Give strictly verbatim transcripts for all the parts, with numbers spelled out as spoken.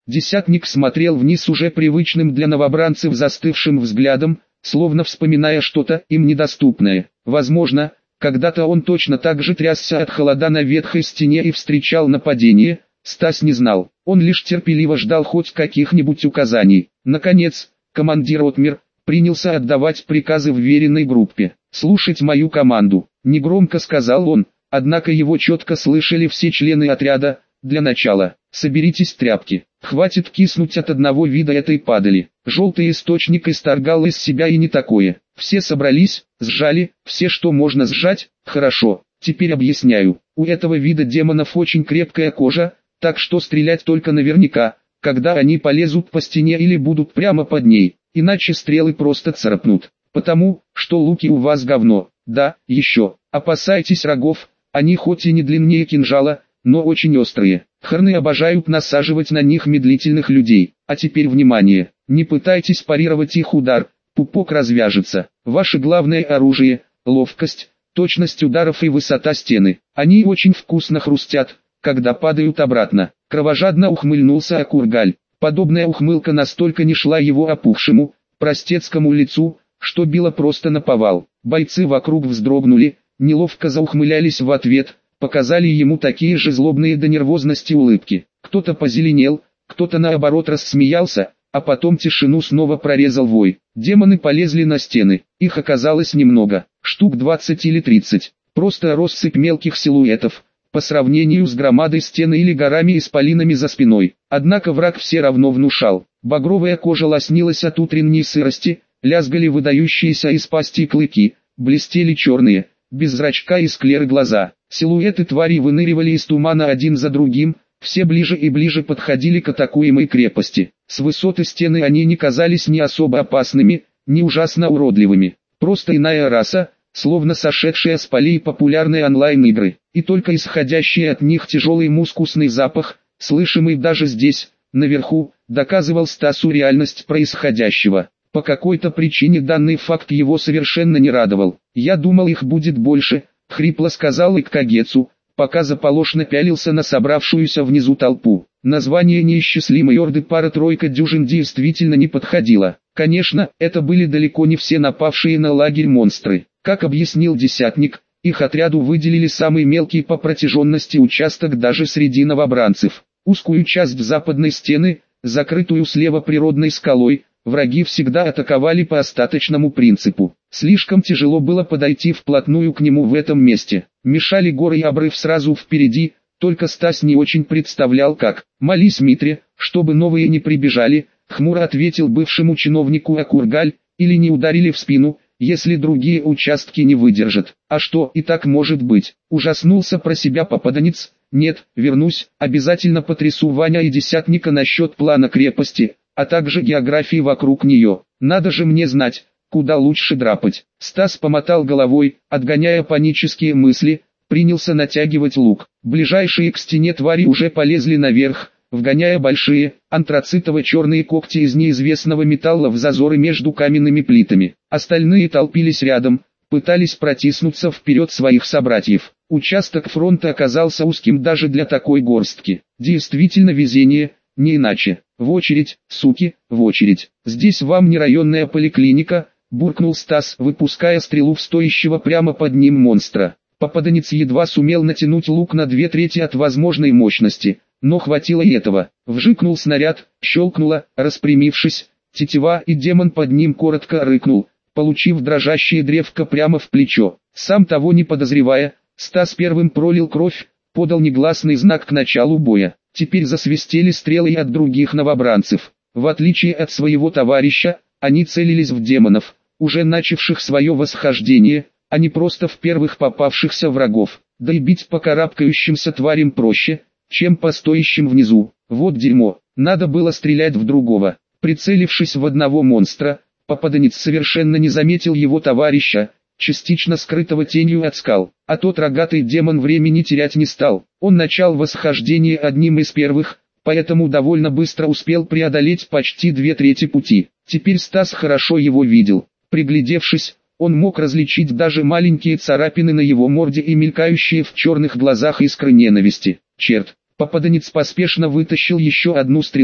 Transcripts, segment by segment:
Десятник смотрел вниз уже привычным для новобранцев застывшим взглядом, словно вспоминая что-то им недоступное. Возможно, когда-то он точно так же трясся от холода на ветхой стене и встречал нападение. Стас не знал, он лишь терпеливо ждал хоть каких-нибудь указаний. Наконец, командир отмер, принялся отдавать приказы вверенной группе. «Слушать мою команду», — негромко сказал он, однако его четко слышали все члены отряда. «Для начала, соберитесь тряпки, хватит киснуть от одного вида этой падали». Желтый источник исторгал из себя и не такое. Все собрались, сжали, все что можно сжать. Хорошо, теперь объясняю. У этого вида демонов очень крепкая кожа, так что стрелять только наверняка, когда они полезут по стене или будут прямо под ней, иначе стрелы просто царапнут. Потому, что луки у вас говно. Да, еще, опасайтесь рогов, они хоть и не длиннее кинжала, но очень острые. Хорны обожают насаживать на них медлительных людей. А теперь внимание, не пытайтесь парировать их удар, пупок развяжется. Ваше главное оружие – ловкость, точность ударов и высота стены. Они очень вкусно хрустят, когда падают обратно. Кровожадно ухмыльнулся Акургаль. Подобная ухмылка настолько не шла его опухшему, простецкому лицу, что била просто наповал. Бойцы вокруг вздрогнули, неловко заухмылялись в ответ, показали ему такие же злобные до нервозности улыбки. Кто-то позеленел, кто-то наоборот рассмеялся, а потом тишину снова прорезал вой. Демоны полезли на стены, их оказалось немного, штук двадцать или тридцать. Просто россыпь мелких силуэтов, по сравнению с громадой стены или горами исполинами за спиной. Однако враг все равно внушал. Багровая кожа лоснилась от утренней сырости, лязгали выдающиеся из пасти клыки, блестели черные, без зрачка и склеры глаза. Силуэты тварей выныривали из тумана один за другим, все ближе и ближе подходили к атакуемой крепости. С высоты стены они не казались ни особо опасными, ни ужасно уродливыми. Просто иная раса, словно сошедшая с полей популярной онлайн-игры. И только исходящий от них тяжелый мускусный запах, слышимый даже здесь, наверху, доказывал Стасу реальность происходящего. По какой-то причине данный факт его совершенно не радовал. «Я думал, их будет больше», — хрипло сказал Иккагецу, пока заполошно пялился на собравшуюся внизу толпу. Название неисчислимой орды пара-тройка дюжин действительно не подходило. Конечно, это были далеко не все напавшие на лагерь монстры. Как объяснил десятник, их отряду выделили самый мелкий по протяженности участок даже среди новобранцев. Узкую часть западной стены, закрытую слева природной скалой, враги всегда атаковали по остаточному принципу. Слишком тяжело было подойти вплотную к нему в этом месте. Мешали горы и обрыв сразу впереди, только Стас не очень представлял как. «Молись, Митре, чтобы новые не прибежали», — хмуро ответил бывшему чиновнику Акургаль, «или не ударили в спину, если другие участки не выдержат». «А что, и так может быть?» — ужаснулся про себя попаданец. «Нет, вернусь, обязательно потрясу Ваня и десятника насчет плана крепости, а также географии вокруг нее. Надо же мне знать, куда лучше драпать». Стас помотал головой, отгоняя панические мысли, принялся натягивать лук. Ближайшие к стене твари уже полезли наверх, вгоняя большие, антрацитово-черные когти из неизвестного металла в зазоры между каменными плитами. Остальные толпились рядом, пытались протиснуться вперед своих собратьев. Участок фронта оказался узким даже для такой горстки. Действительно везение, не иначе. «В очередь, суки, в очередь. Здесь вам не районная поликлиника», — буркнул Стас, выпуская стрелу в стоящего прямо под ним монстра. Попаданец едва сумел натянуть лук на две трети от возможной мощности, но хватило и этого. Вжикнул снаряд, щелкнуло, распрямившись, тетива, и демон под ним коротко рыкнул, получив дрожащее древко прямо в плечо. Сам того не подозревая, Стас первым пролил кровь, подал негласный знак к началу боя. Теперь засвистели стрелы и от других новобранцев. В отличие от своего товарища, они целились в демонов, уже начавших свое восхождение, а не просто в первых попавшихся врагов. Да и бить по карабкающимся тварям проще, чем по стоящим внизу. Вот дерьмо, надо было стрелять в другого. Прицелившись в одного монстра, попаданец совершенно не заметил его товарища, частично скрытого тенью от скал, а тот рогатый демон времени терять не стал. Он начал восхождение одним из первых, поэтому довольно быстро успел преодолеть почти две трети пути. Теперь Стас хорошо его видел. Приглядевшись, он мог различить даже маленькие царапины на его морде и мелькающие в черных глазах искры ненависти. Черт! Попаданец поспешно вытащил еще одну стрелу,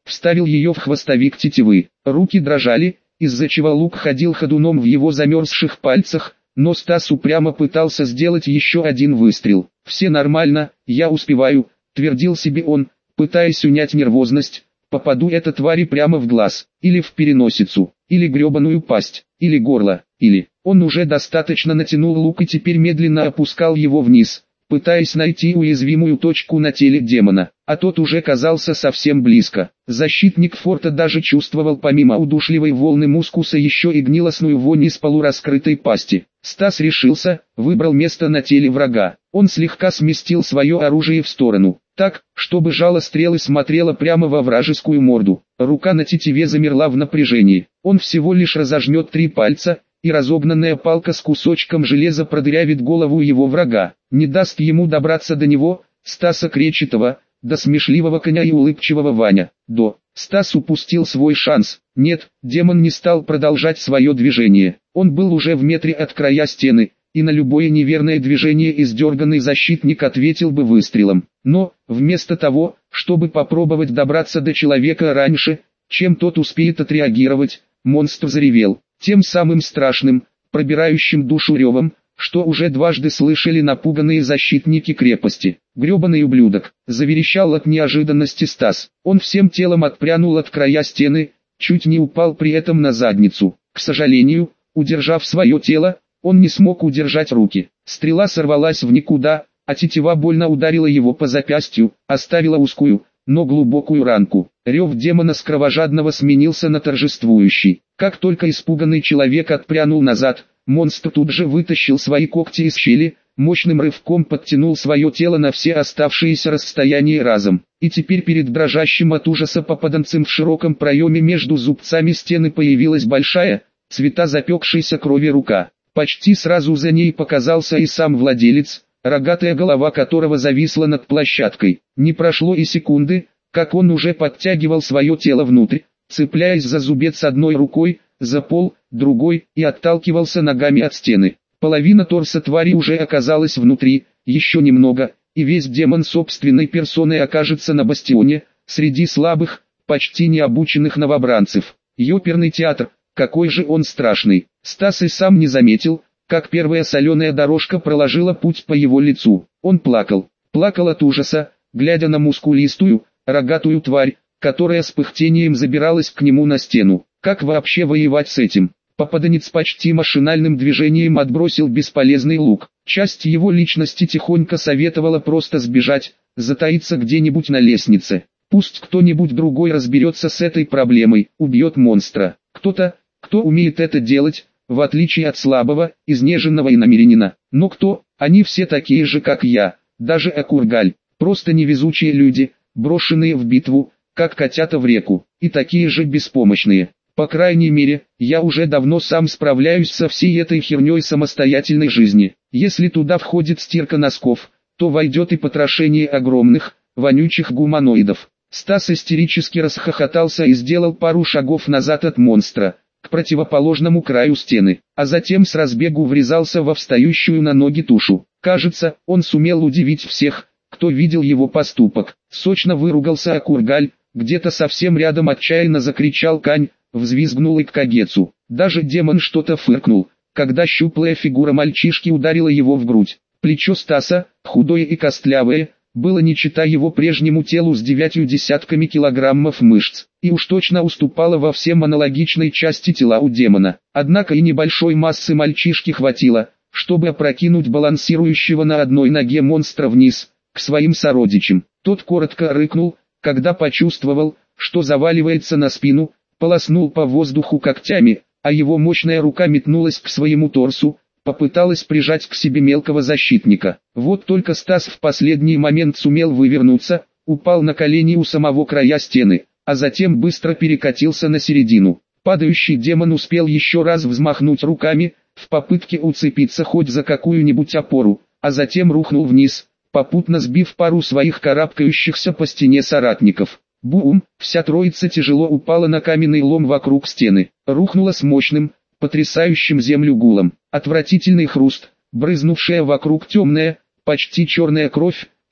вставил ее в хвостовик тетивы. Руки дрожали, из-за чего лук ходил ходуном в его замерзших пальцах, но Стас упрямо пытался сделать еще один выстрел. «Все нормально, я успеваю», — твердил себе он, пытаясь унять нервозность. «Попаду этой твари прямо в глаз, или в переносицу, или гребаную пасть, или горло, или...» Он уже достаточно натянул лук и теперь медленно опускал его вниз, пытаясь найти уязвимую точку на теле демона, а тот уже казался совсем близко. Защитник форта даже чувствовал помимо удушливой волны мускуса еще и гнилостную вонь из полураскрытой пасти. Стас решился, выбрал место на теле врага. Он слегка сместил свое оружие в сторону, так, чтобы жало стрелы смотрело прямо во вражескую морду. Рука на тетиве замерла в напряжении. Он всего лишь разожмет три пальца, и разогнанная палка с кусочком железа продырявит голову его врага, не даст ему добраться до него, Стаса Кречетова, до смешливого коня и улыбчивого Ваня. До. Стас упустил свой шанс. Нет, демон не стал продолжать свое движение. Он был уже в метре от края стены, и на любое неверное движение издерганный защитник ответил бы выстрелом. Но, вместо того, чтобы попробовать добраться до человека раньше, чем тот успеет отреагировать, монстр заревел. Тем самым страшным, пробирающим душу ревом, что уже дважды слышали напуганные защитники крепости. «Гребаный ублюдок!» — заверещал от неожиданности Стас. Он всем телом отпрянул от края стены, чуть не упал при этом на задницу. К сожалению, удержав свое тело, он не смог удержать руки. Стрела сорвалась в никуда, а тетива больно ударила его по запястью, оставила узкую, но глубокую ранку. Рев демона с кровожадного сменился на торжествующий. Как только испуганный человек отпрянул назад, монстр тут же вытащил свои когти из щели, мощным рывком подтянул свое тело на все оставшиеся расстояния разом. И теперь перед дрожащим от ужаса попаданцем в широком проеме между зубцами стены появилась большая, цвета запекшейся крови рука. Почти сразу за ней показался и сам владелец, рогатая голова которого зависла над площадкой. Не прошло и секунды, как он уже подтягивал свое тело внутрь, цепляясь за зубец одной рукой, за пол, другой, и отталкивался ногами от стены. Половина торса твари уже оказалась внутри, еще немного, и весь демон собственной персоной окажется на бастионе, среди слабых, почти необученных новобранцев. Ёперный театр, какой же он страшный. Стас и сам не заметил, как первая соленая дорожка проложила путь по его лицу. Он плакал, плакал от ужаса, глядя на мускулистую, рогатую тварь, которая с пыхтением забиралась к нему на стену. Как вообще воевать с этим? Попаданец почти машинальным движением отбросил бесполезный лук. Часть его личности тихонько советовала просто сбежать, затаиться где-нибудь на лестнице. Пусть кто-нибудь другой разберется с этой проблемой, убьет монстра. Кто-то, кто умеет это делать, в отличие от слабого, изнеженного иномерянина. Но кто? Они все такие же, как я, даже Акургаль, просто невезучие люди, брошенные в битву, как котята в реку, и такие же беспомощные. По крайней мере, я уже давно сам справляюсь со всей этой херней самостоятельной жизни. Если туда входит стирка носков, то войдет и потрошение огромных, вонючих гуманоидов. Стас истерически расхохотался и сделал пару шагов назад от монстра, к противоположному краю стены, а затем с разбегу врезался во встающую на ноги тушу. Кажется, он сумел удивить всех, кто видел его поступок. Сочно выругался Акургаль, где-то совсем рядом отчаянно закричал Кань, взвизгнул и Кагецу. Даже демон что-то фыркнул, когда щуплая фигура мальчишки ударила его в грудь. Плечо Стаса, худое и костлявое, было не чета его прежнему телу с девятью десятками килограммов мышц, и уж точно уступало во всем аналогичной части тела у демона. Однако и небольшой массы мальчишки хватило, чтобы опрокинуть балансирующего на одной ноге монстра вниз, к своим сородичам. Тот коротко рыкнул, когда почувствовал, что заваливается на спину, полоснул по воздуху когтями, а его мощная рука метнулась к своему торсу, попыталась прижать к себе мелкого защитника. Вот только Стас в последний момент сумел вывернуться, упал на колени у самого края стены, а затем быстро перекатился на середину. Падающий демон успел еще раз взмахнуть руками, в попытке уцепиться хоть за какую-нибудь опору, а затем рухнул вниз, попутно сбив пару своих карабкающихся по стене соратников. Бум! Вся троица тяжело упала на каменный лом вокруг стены, рухнула с мощным, потрясающим землю гулом. Отвратительный хруст, брызнувшая вокруг темная, почти черная кровь,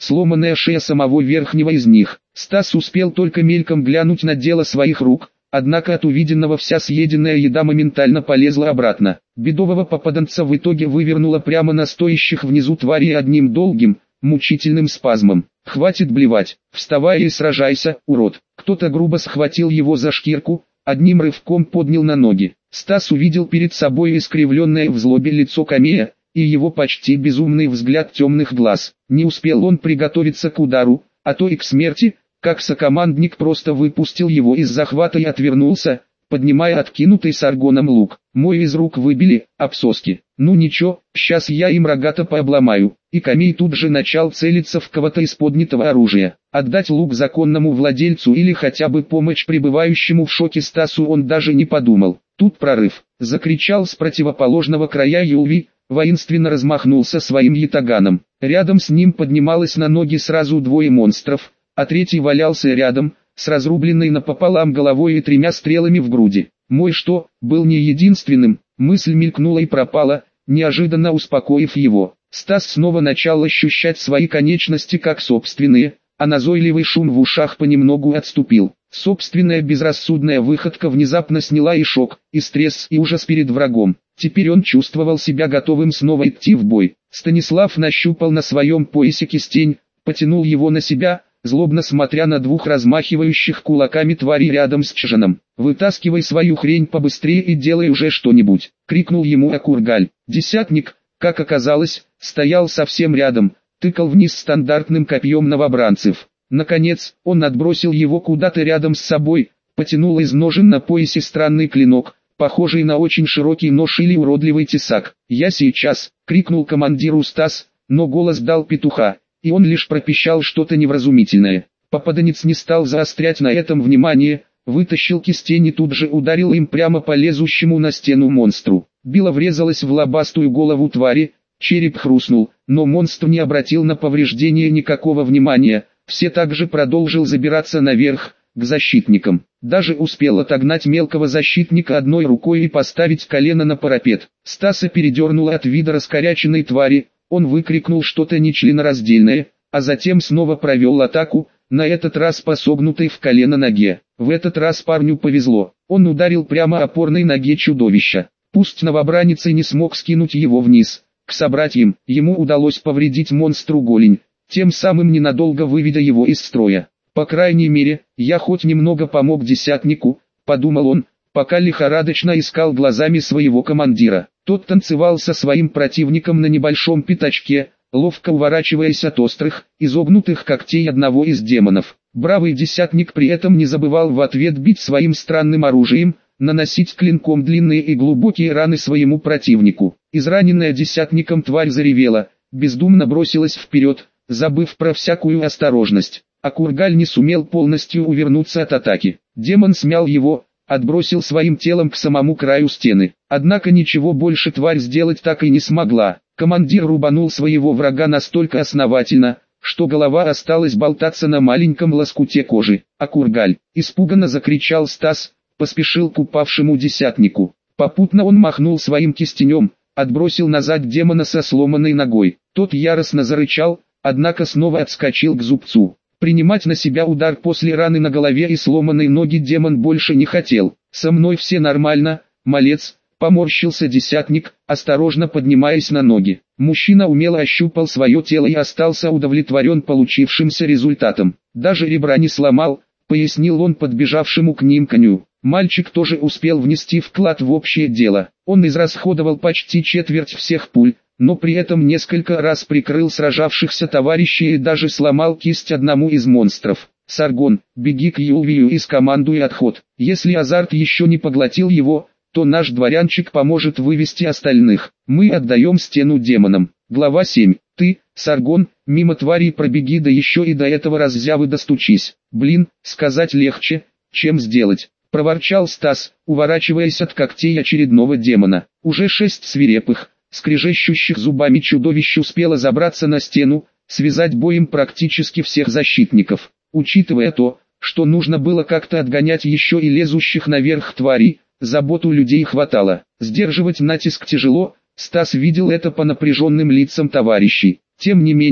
сломанная шея самого верхнего из них. Стас успел только мельком глянуть на дело своих рук, однако от увиденного вся съеденная еда моментально полезла обратно. Бедового попаданца в итоге вывернуло прямо на стоящих внизу твари одним долгим, мучительным спазмом. «Хватит блевать, вставай и сражайся, урод!» Кто-то грубо схватил его за шкирку, одним рывком поднял на ноги. Стас увидел перед собой искривленное в злобе лицо Камея и его почти безумный взгляд темных глаз. Не успел он приготовиться к удару, а то и к смерти, как сокомандник просто выпустил его из захвата и отвернулся, поднимая откинутый саргоном лук. «Мой из рук выбили, обсоски. Ну ничего, сейчас я им рогато пообломаю». И Камей тут же начал целиться в кого-то из поднятого оружия. Отдать лук законному владельцу или хотя бы помочь пребывающему в шоке Стасу он даже не подумал. Тут прорыв. Закричал с противоположного края Юлви, воинственно размахнулся своим ятаганом. Рядом с ним поднималось на ноги сразу двое монстров, а третий валялся рядом, с разрубленной напополам головой и тремя стрелами в груди. Мой что, был не единственным, мысль мелькнула и пропала, неожиданно успокоив его. Стас снова начал ощущать свои конечности как собственные, а назойливый шум в ушах понемногу отступил. Собственная безрассудная выходка внезапно сняла и шок, и стресс, и ужас перед врагом. Теперь он чувствовал себя готовым снова идти в бой. Станислав нащупал на своем поясе кистень, потянул его на себя, злобно смотря на двух размахивающих кулаками тварей рядом с Чжаном. «Вытаскивай свою хрень побыстрее и делай уже что-нибудь!» — крикнул ему Акургаль. Десятник, как оказалось, стоял совсем рядом, тыкал вниз стандартным копьем новобранцев. Наконец, он отбросил его куда-то рядом с собой, потянул из ножен на поясе странный клинок, похожий на очень широкий нож или уродливый тесак. «Я сейчас!» — крикнул командиру Стас, но голос дал петуха, и он лишь пропищал что-то невразумительное. Попаданец не стал заострять на этом внимание, вытащил кистень и тут же ударил им прямо по лезущему на стену монстру. Било врезалось в лобастую голову твари, череп хрустнул, но монстр не обратил на повреждение никакого внимания, все также продолжил забираться наверх, к защитникам. Даже успел отогнать мелкого защитника одной рукой и поставить колено на парапет. Стаса передернуло от вида раскоряченной твари, он выкрикнул что-то нечленораздельное, а затем снова провел атаку, на этот раз по согнутой в колено ноге. В этот раз парню повезло, он ударил прямо опорной ноге чудовища. Пусть новобранец и не смог скинуть его вниз, к собратьям, ему удалось повредить монстру голень, тем самым ненадолго выведя его из строя. «По крайней мере, я хоть немного помог десятнику», — подумал он, пока лихорадочно искал глазами своего командира. Тот танцевал со своим противником на небольшом пятачке, ловко уворачиваясь от острых, изогнутых когтей одного из демонов. Бравый десятник при этом не забывал в ответ бить своим странным оружием, наносить клинком длинные и глубокие раны своему противнику. Израненная десятником тварь заревела, бездумно бросилась вперед, забыв про всякую осторожность. Акургаль не сумел полностью увернуться от атаки. Демон смял его, отбросил своим телом к самому краю стены. Однако ничего больше тварь сделать так и не смогла. Командир рубанул своего врага настолько основательно, что голова осталась болтаться на маленьком лоскуте кожи. «Акургаль!» — испуганно закричал Стас, поспешил к упавшему десятнику. Попутно он махнул своим кистенем, отбросил назад демона со сломанной ногой. Тот яростно зарычал, однако снова отскочил к зубцу. Принимать на себя удар после раны на голове и сломанной ноги демон больше не хотел. «Со мной все нормально, малец», — поморщился десятник, осторожно поднимаясь на ноги. Мужчина умело ощупал свое тело и остался удовлетворен получившимся результатом. «Даже ребра не сломал», — пояснил он подбежавшему к ним коню. Мальчик тоже успел внести вклад в общее дело. Он израсходовал почти четверть всех пуль, но при этом несколько раз прикрыл сражавшихся товарищей и даже сломал кисть одному из монстров. «Саргон, беги к Юлвию и скомандуй отход. Если азарт еще не поглотил его, то наш дворянчик поможет вывести остальных. Мы отдаем стену демонам». Глава семь. «Ты, Саргон, мимо тварей пробеги, да еще и до этого раззявы достучись». «Блин, сказать легче, чем сделать», — проворчал Стас, уворачиваясь от когтей очередного демона. Уже шесть свирепых, скрежещущих зубами чудовищ успело забраться на стену, связать боем практически всех защитников. Учитывая то, что нужно было как-то отгонять еще и лезущих наверх тварей, забот у людей хватало. Сдерживать натиск тяжело, Стас видел это по напряженным лицам товарищей. Тем не менее,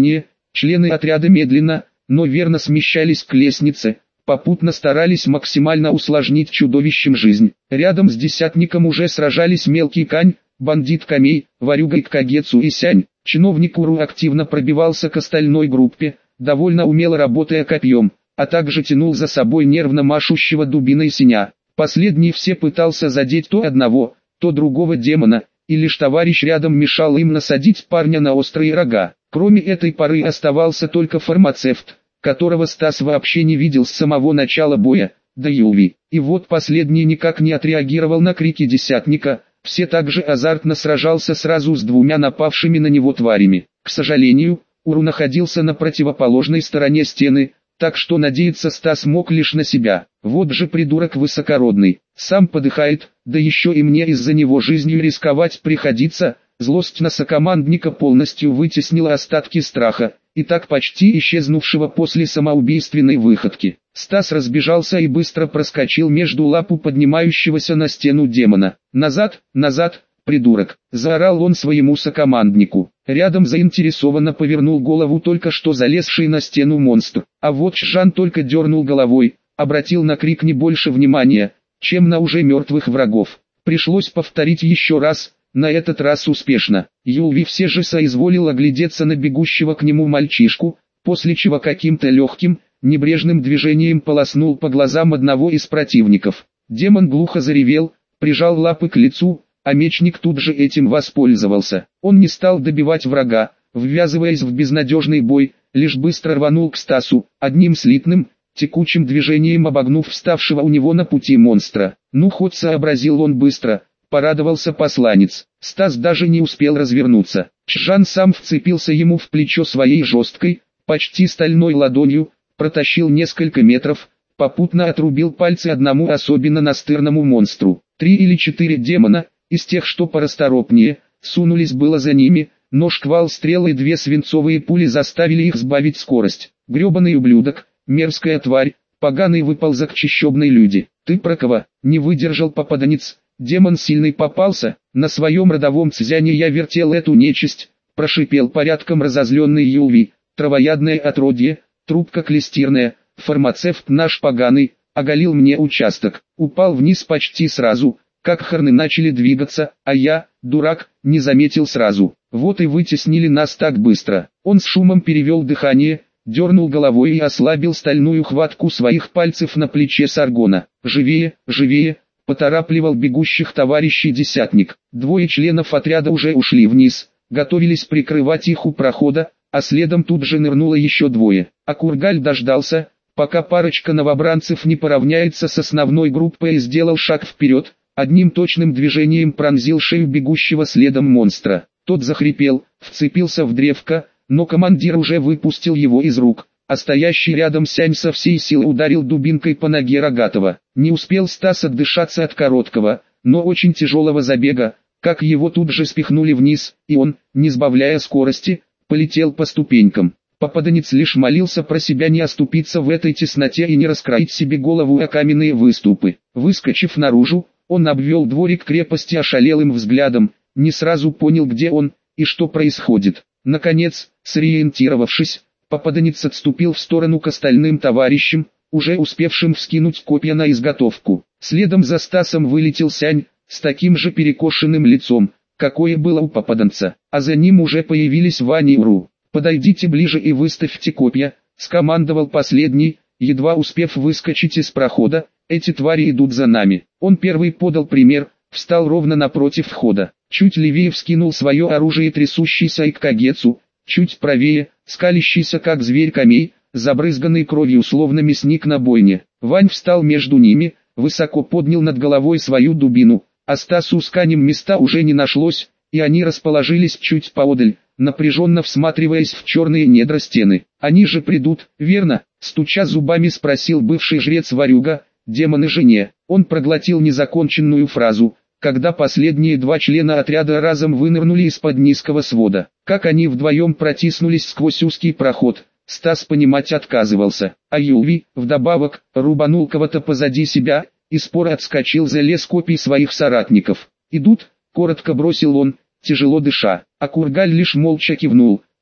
Члены отряда медленно, но верно смещались к лестнице, попутно старались максимально усложнить чудовищем жизнь. Рядом с десятником уже сражались мелкий Кань, бандит Камей, ворюга Кагецу и Сянь. Чиновник Уру активно пробивался к остальной группе, довольно умело работая копьем, а также тянул за собой нервно машущего дубиной Синя. Последний все пытался задеть то одного, то другого демона, и лишь товарищ рядом мешал им насадить парня на острые рога. Кроме этой поры оставался только фармацевт, которого Стас вообще не видел с самого начала боя, да Юлви. И вот последний никак не отреагировал на крики десятника, все также азартно сражался сразу с двумя напавшими на него тварями. К сожалению, Уру находился на противоположной стороне стены, так что надеяться Стас мог лишь на себя. Вот же придурок высокородный, сам подыхает, да еще и мне из-за него жизнью рисковать приходится. Злость на сокомандника полностью вытеснила остатки страха, и так почти исчезнувшего после самоубийственной выходки. Стас разбежался и быстро проскочил между лапу поднимающегося на стену демона. «Назад, назад, придурок!» – заорал он своему сокоманднику. Рядом заинтересованно повернул голову только что залезший на стену монстр. А вот Чжан только дернул головой, обратил на крик не больше внимания, чем на уже мертвых врагов. Пришлось повторить еще раз, на этот раз успешно. Юлви все же соизволил оглядеться на бегущего к нему мальчишку, после чего каким-то легким, небрежным движением полоснул по глазам одного из противников. Демон глухо заревел, прижал лапы к лицу, а мечник тут же этим воспользовался. Он не стал добивать врага, ввязываясь в безнадежный бой, лишь быстро рванул к Стасу, одним слитным, текучим движением обогнув вставшего у него на пути монстра. Ну хоть сообразил он быстро, порадовался посланец. Стас даже не успел развернуться. Чжан сам вцепился ему в плечо своей жесткой, почти стальной ладонью, протащил несколько метров, попутно отрубил пальцы одному особенно настырному монстру. Три или четыре демона, из тех, что порасторопнее, сунулись было за ними, но шквал стрел и две свинцовые пули заставили их сбавить скорость. Гребаный ублюдок, мерзкая тварь, поганый выползок чищебной люди. Ты про кого? Не выдержал попаданец. Демон сильный попался, на своем родовом цзяне я вертел эту нечисть, прошипел порядком разозленный Юлви. Травоядное отродье, трубка клестирная, фармацевт наш поганый, оголил мне участок, упал вниз почти сразу, как хорны начали двигаться, а я, дурак, не заметил сразу. Вот и вытеснили нас так быстро. Он с шумом перевел дыхание, дернул головой и ослабил стальную хватку своих пальцев на плече Саргона. «Живее, живее!» — поторапливал бегущих товарищей десятник. Двое членов отряда уже ушли вниз, готовились прикрывать их у прохода, а следом тут же нырнуло еще двое. А Кургаль дождался, пока парочка новобранцев не поравняется с основной группой, и сделал шаг вперед, одним точным движением пронзил шею бегущего следом монстра. Тот захрипел, вцепился в древко, но командир уже выпустил его из рук, а стоящий рядом Сянь со всей силы ударил дубинкой по ноге Рогатого. Не успел Стас отдышаться от короткого, но очень тяжелого забега, как его тут же спихнули вниз, и он, не сбавляя скорости, полетел по ступенькам. Попаданец лишь молился про себя не оступиться в этой тесноте и не раскроить себе голову о каменные выступы. Выскочив наружу, он обвел дворик крепости ошалелым взглядом, не сразу понял, где он и что происходит. Наконец, сориентировавшись, попаданец отступил в сторону к остальным товарищам, уже успевшим вскинуть копья на изготовку. Следом за Стасом вылетел Сянь, с таким же перекошенным лицом, какое было у попаданца, а за ним уже появились Ваня и Уру. «Подойдите ближе и выставьте копья», — скомандовал последний, едва успев выскочить из прохода. «Эти твари идут за нами». Он первый подал пример, встал ровно напротив входа, чуть левее вскинул свое оружие трясущийся Иккагецу, чуть правее, скалящийся как зверь Камей, забрызганный кровью словно мясник на бойне. Вань встал между ними, высоко поднял над головой свою дубину, а Стасу с Канем места уже не нашлось, и они расположились чуть поодаль, напряженно всматриваясь в черные недра стены. «Они же придут, верно?» — стуча зубами спросил бывший жрец-ворюга, демоны жене. Он проглотил незаконченную фразу, когда последние два члена отряда разом вынырнули из-под низкого свода. Как они вдвоем протиснулись сквозь узкий проход, Стас понимать отказывался, а Юлви, вдобавок, рубанул кого-то позади себя, и споро отскочил за лес копий своих соратников. «Идут», — коротко бросил он, тяжело дыша, а Кургаль лишь молча кивнул,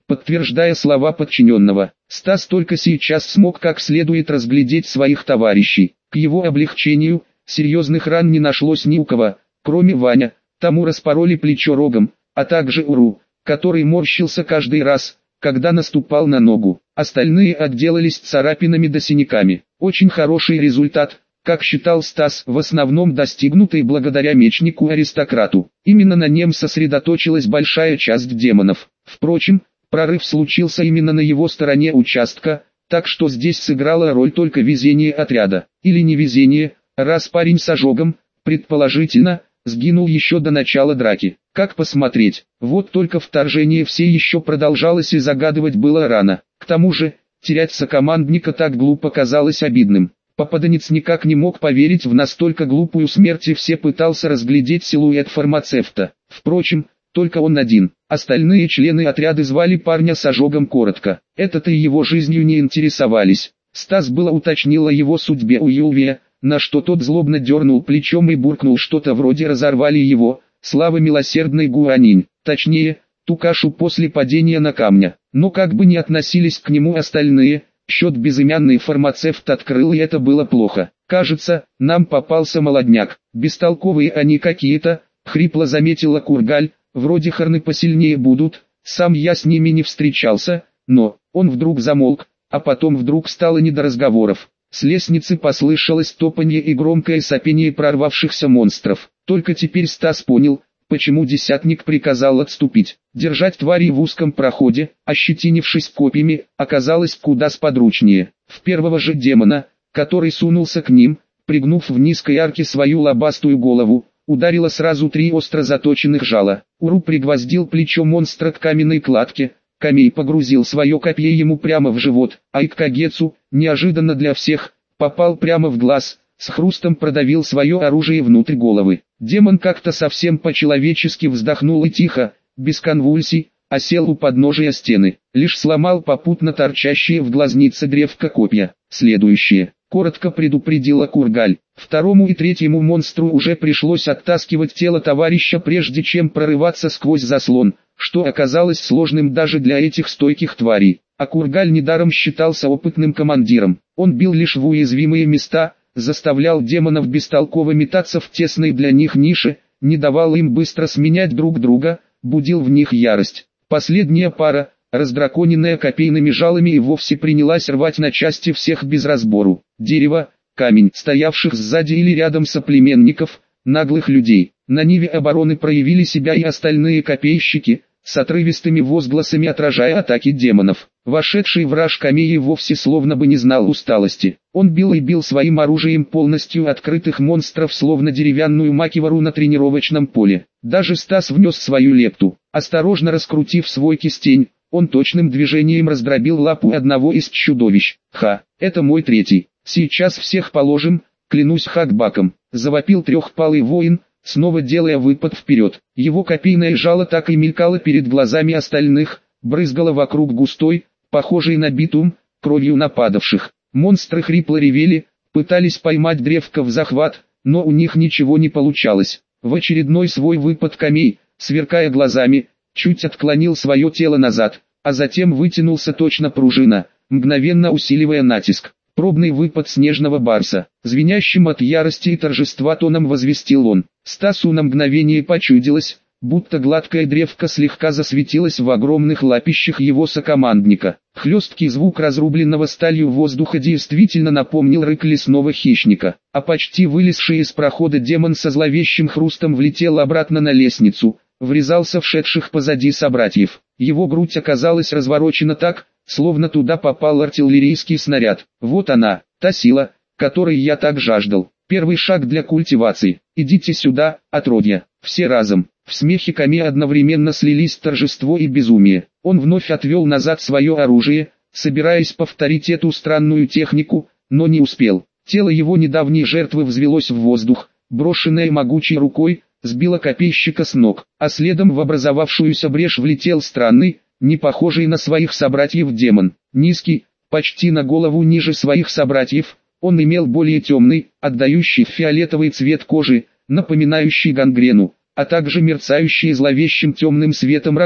подтверждая слова подчиненного. Стас только сейчас смог как следует разглядеть своих товарищей. К его облегчению, серьезных ран не нашлось ни у кого, кроме Ваня, тому распороли плечо рогом, а также Уру, который морщился каждый раз, когда наступал на ногу. Остальные отделались царапинами да синяками. Очень хороший результат, как считал Стас, в основном достигнутый благодаря мечнику-аристократу. Именно на нем сосредоточилась большая часть демонов. Впрочем, прорыв случился именно на его стороне участка, так что здесь сыграла роль только везение отряда. Или невезение, раз парень с ожогом, предположительно, сгинул еще до начала драки. Как посмотреть? Вот только вторжение все еще продолжалось и загадывать было рано. К тому же, терять сокомандника так глупо казалось обидным. Попаданец никак не мог поверить в настолько глупую смерть и все пытался разглядеть силуэт фармацевта. Впрочем, только он один. Остальные члены отряда звали парня с ожогом коротко. Это-то и его жизнью не интересовались. Стас было уточнил о его судьбе у Юлвия, на что тот злобно дернул плечом и буркнул что-то вроде «разорвали его, слава милосердной Гуанинь», точнее, ту кашу после падения на камня. Но как бы ни относились к нему остальные, счет безымянный фармацевт открыл, и это было плохо. «Кажется, нам попался молодняк, бестолковые они какие-то», — хрипло заметила Кургаль, «вроде хорны посильнее будут, сам я с ними не встречался», но, он вдруг замолк, а потом вдруг стало не до разговоров. С лестницы послышалось топанье и громкое сопение прорвавшихся монстров. Только теперь Стас понял, почему десятник приказал отступить. Держать тварей в узком проходе, ощетинившись копьями, оказалось куда сподручнее. В первого же демона, который сунулся к ним, пригнув в низкой арке свою лобастую голову, ударило сразу три остро заточенных жала. Уру пригвоздил плечо монстра к каменной кладке, Камей погрузил свое копье ему прямо в живот, а Иккагецу, неожиданно для всех, попал прямо в глаз, с хрустом продавил свое оружие внутрь головы. Демон как-то совсем по-человечески вздохнул и тихо, без конвульсий, осел у подножия стены, лишь сломал попутно торчащие в глазнице древко копья. Следующее, коротко предупредила Кургаль. Второму и третьему монстру уже пришлось оттаскивать тело товарища прежде чем прорываться сквозь заслон, что оказалось сложным даже для этих стойких тварей. А Кургаль недаром считался опытным командиром. Он бил лишь в уязвимые места, заставлял демонов бестолково метаться в тесной для них нише, не давал им быстро сменять друг друга, будил в них ярость. Последняя пара, раздраконенная копейными жалами, и вовсе принялась рвать на части всех без разбору. Дерево, камень, стоявших сзади или рядом соплеменников, наглых людей. На ниве обороны проявили себя и остальные копейщики, с отрывистыми возгласами отражая атаки демонов. Вошедший враж Камеи вовсе словно бы не знал усталости. Он бил и бил своим оружием полностью открытых монстров, словно деревянную макевару на тренировочном поле. Даже Стас внес свою лепту. Осторожно раскрутив свой кистень, он точным движением раздробил лапу одного из чудовищ. «Ха, это мой третий. Сейчас всех положим, клянусь Хакбаком», — завопил трехпалый воин, снова делая выпад вперед. Его копейное жало так и мелькало перед глазами остальных, брызгало вокруг густой, похожей на битум, кровью нападавших. Монстры хрипло ревели, пытались поймать древко в захват, но у них ничего не получалось. В очередной свой выпад Камей, сверкая глазами, чуть отклонил свое тело назад, а затем вытянулся точно пружина, мгновенно усиливая натиск. Пробный выпад снежного барса, звенящим от ярости и торжества тоном возвестил он. Стасу на мгновение почудилось, будто гладкая древко слегка засветилась в огромных лапищах его сокомандника. Хлесткий звук разрубленного сталью воздуха действительно напомнил рык лесного хищника, а почти вылезший из прохода демон со зловещим хрустом влетел обратно на лестницу, врезался в шедших позади собратьев. Его грудь оказалась разворочена так, словно туда попал артиллерийский снаряд. Вот она, та сила, которой я так жаждал. Первый шаг для культивации. Идите сюда, отродья. Все разом. В смехе Камей одновременно слились торжество и безумие. Он вновь отвел назад свое оружие, собираясь повторить эту странную технику, но не успел. Тело его недавней жертвы взвелось в воздух, брошенное могучей рукой, сбило копейщика с ног, а следом в образовавшуюся брешь влетел странный, не похожий на своих собратьев демон. Низкий, почти на голову ниже своих собратьев, он имел более темный, отдающий фиолетовый цвет кожи, напоминающий гангрену, а также мерцающие зловещим темным светом рога.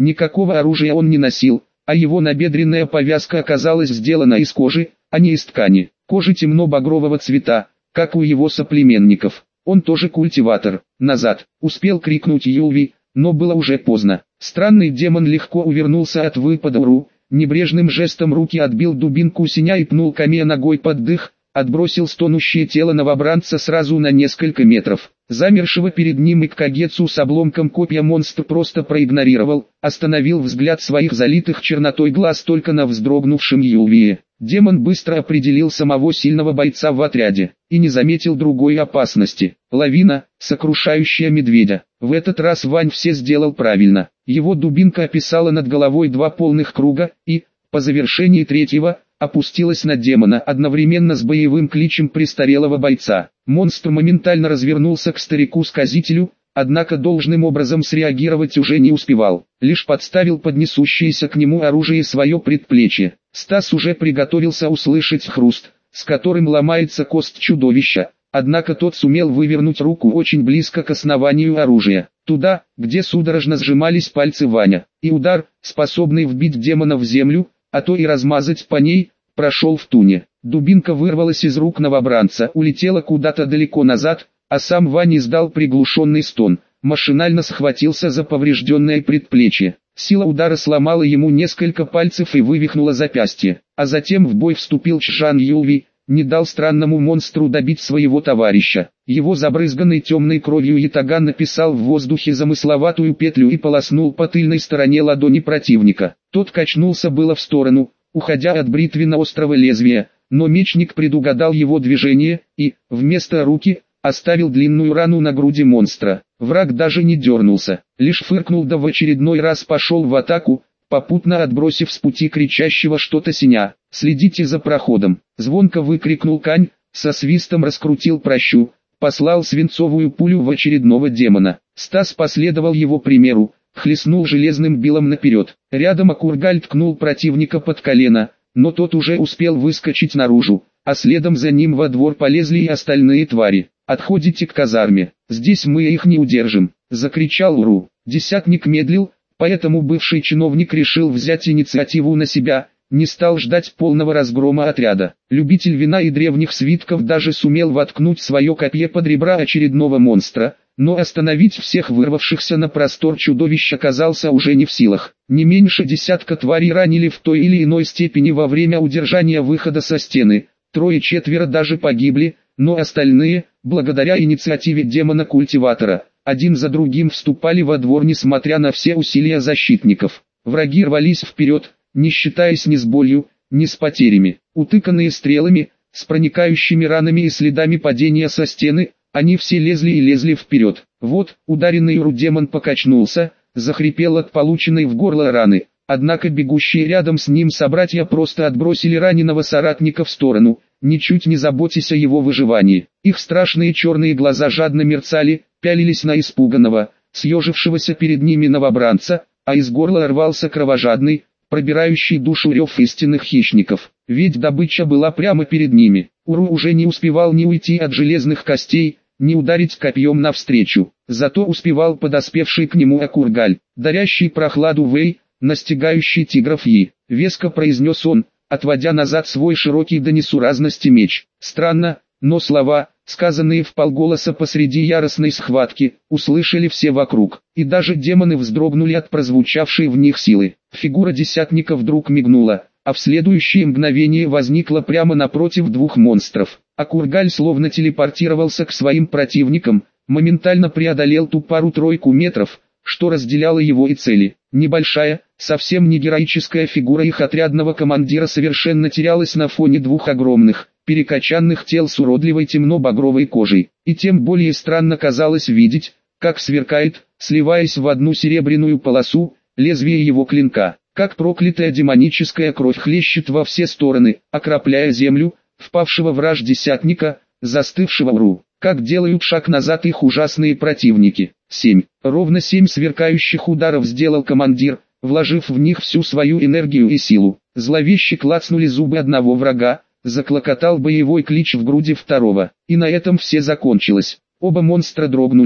Никакого оружия он не носил, а его набедренная повязка оказалась сделана из кожи, а не из ткани. Кожа темно-багрового цвета, как у его соплеменников. Он тоже культиватор. «Назад!» — успел крикнуть Юлви, но было уже поздно. Странный демон легко увернулся от выпада Уру, небрежным жестом руки отбил дубинку синя и пнул Камея ногой под дых, отбросил стонущее тело новобранца сразу на несколько метров. Замершего перед ним Иккагетсу с обломком копья монстр просто проигнорировал, остановил взгляд своих залитых чернотой глаз только на вздрогнувшем Юлвии. Демон быстро определил самого сильного бойца в отряде, и не заметил другой опасности. Лавина, сокрушающая медведя. В этот раз Вань все сделал правильно. Его дубинка описала над головой два полных круга, и, по завершении третьего, опустилась на демона одновременно с боевым кличем престарелого бойца. Монстр моментально развернулся к старику-сказителю, однако должным образом среагировать уже не успевал, лишь подставил поднесущееся к нему оружие свое предплечье. Стас уже приготовился услышать хруст, с которым ломается кость чудовища, однако тот сумел вывернуть руку очень близко к основанию оружия, туда, где судорожно сжимались пальцы Ваня, и удар, способный вбить демона в землю, а то и размазать по ней, прошел в туне. Дубинка вырвалась из рук новобранца, улетела куда-то далеко назад, а сам Ваня издал приглушенный стон, машинально схватился за поврежденное предплечье. Сила удара сломала ему несколько пальцев и вывихнула запястье, а затем в бой вступил Чжан Юлви, не дал странному монстру добить своего товарища. Его забрызганный темной кровью ятаган написал в воздухе замысловатую петлю и полоснул по тыльной стороне ладони противника. Тот качнулся было в сторону, уходя от бритвенно-острого лезвия, но мечник предугадал его движение и, вместо руки, оставил длинную рану на груди монстра. Враг даже не дернулся, лишь фыркнул да в очередной раз пошел в атаку, попутно отбросив с пути кричащего что-то синя. «Следите за проходом!» Звонко выкрикнул Кань, со свистом раскрутил пращу, послал свинцовую пулю в очередного демона. Стас последовал его примеру, хлестнул железным билом наперед. Рядом Акургаль ткнул противника под колено, но тот уже успел выскочить наружу, а следом за ним во двор полезли и остальные твари. «Отходите к казарме, здесь мы их не удержим!» — закричал Уру. Десятник медлил, поэтому бывший чиновник решил взять инициативу на себя, не стал ждать полного разгрома отряда. Любитель вина и древних свитков даже сумел воткнуть свое копье под ребра очередного монстра, но остановить всех вырвавшихся на простор чудовищ оказался уже не в силах. Не меньше десятка тварей ранили в той или иной степени во время удержания выхода со стены, трое-четверо даже погибли, но остальные, благодаря инициативе демона-культиватора, один за другим вступали во двор несмотря на все усилия защитников. Враги рвались вперед, не считаясь ни с болью, ни с потерями. Утыканные стрелами, с проникающими ранами и следами падения со стены, они все лезли и лезли вперед. Вот, ударенный Уру демон покачнулся, захрипел от полученной в горло раны, однако бегущие рядом с ним собратья просто отбросили раненого соратника в сторону, ничуть не заботясь о его выживании. Их страшные черные глаза жадно мерцали, пялились на испуганного, съежившегося перед ними новобранца, а из горла рвался кровожадный, пробирающий душу рев истинных хищников. Ведь добыча была прямо перед ними. Уру уже не успевал ни уйти от железных костей, ни ударить копьем навстречу. Зато успевал подоспевший к нему Акургаль, дарящий прохладу Вэй, настигающий тигров Yi. Веско произнес он, отводя назад свой широкий до несуразности меч. Странно, но слова, сказанные вполголоса посреди яростной схватки, услышали все вокруг, и даже демоны вздрогнули от прозвучавшей в них силы. Фигура десятника вдруг мигнула, а в следующее мгновение возникла прямо напротив двух монстров. Акургаль словно телепортировался к своим противникам, моментально преодолел ту пару-тройку метров, что разделяло его и цели. Небольшая, совсем не героическая фигура их отрядного командира совершенно терялась на фоне двух огромных, перекачанных тел с уродливой темно-багровой кожей. И тем более странно казалось видеть, как сверкает, сливаясь в одну серебряную полосу, лезвие его клинка, как проклятая демоническая кровь хлещет во все стороны, окропляя землю, впавшего в раж десятника, застывшего Уру, как делают шаг назад их ужасные противники. Семь. Ровно семь сверкающих ударов сделал командир, вложив в них всю свою энергию и силу. Зловеще клацнули зубы одного врага, заклокотал боевой клич в груди второго, и на этом все закончилось. Оба монстра дрогнули,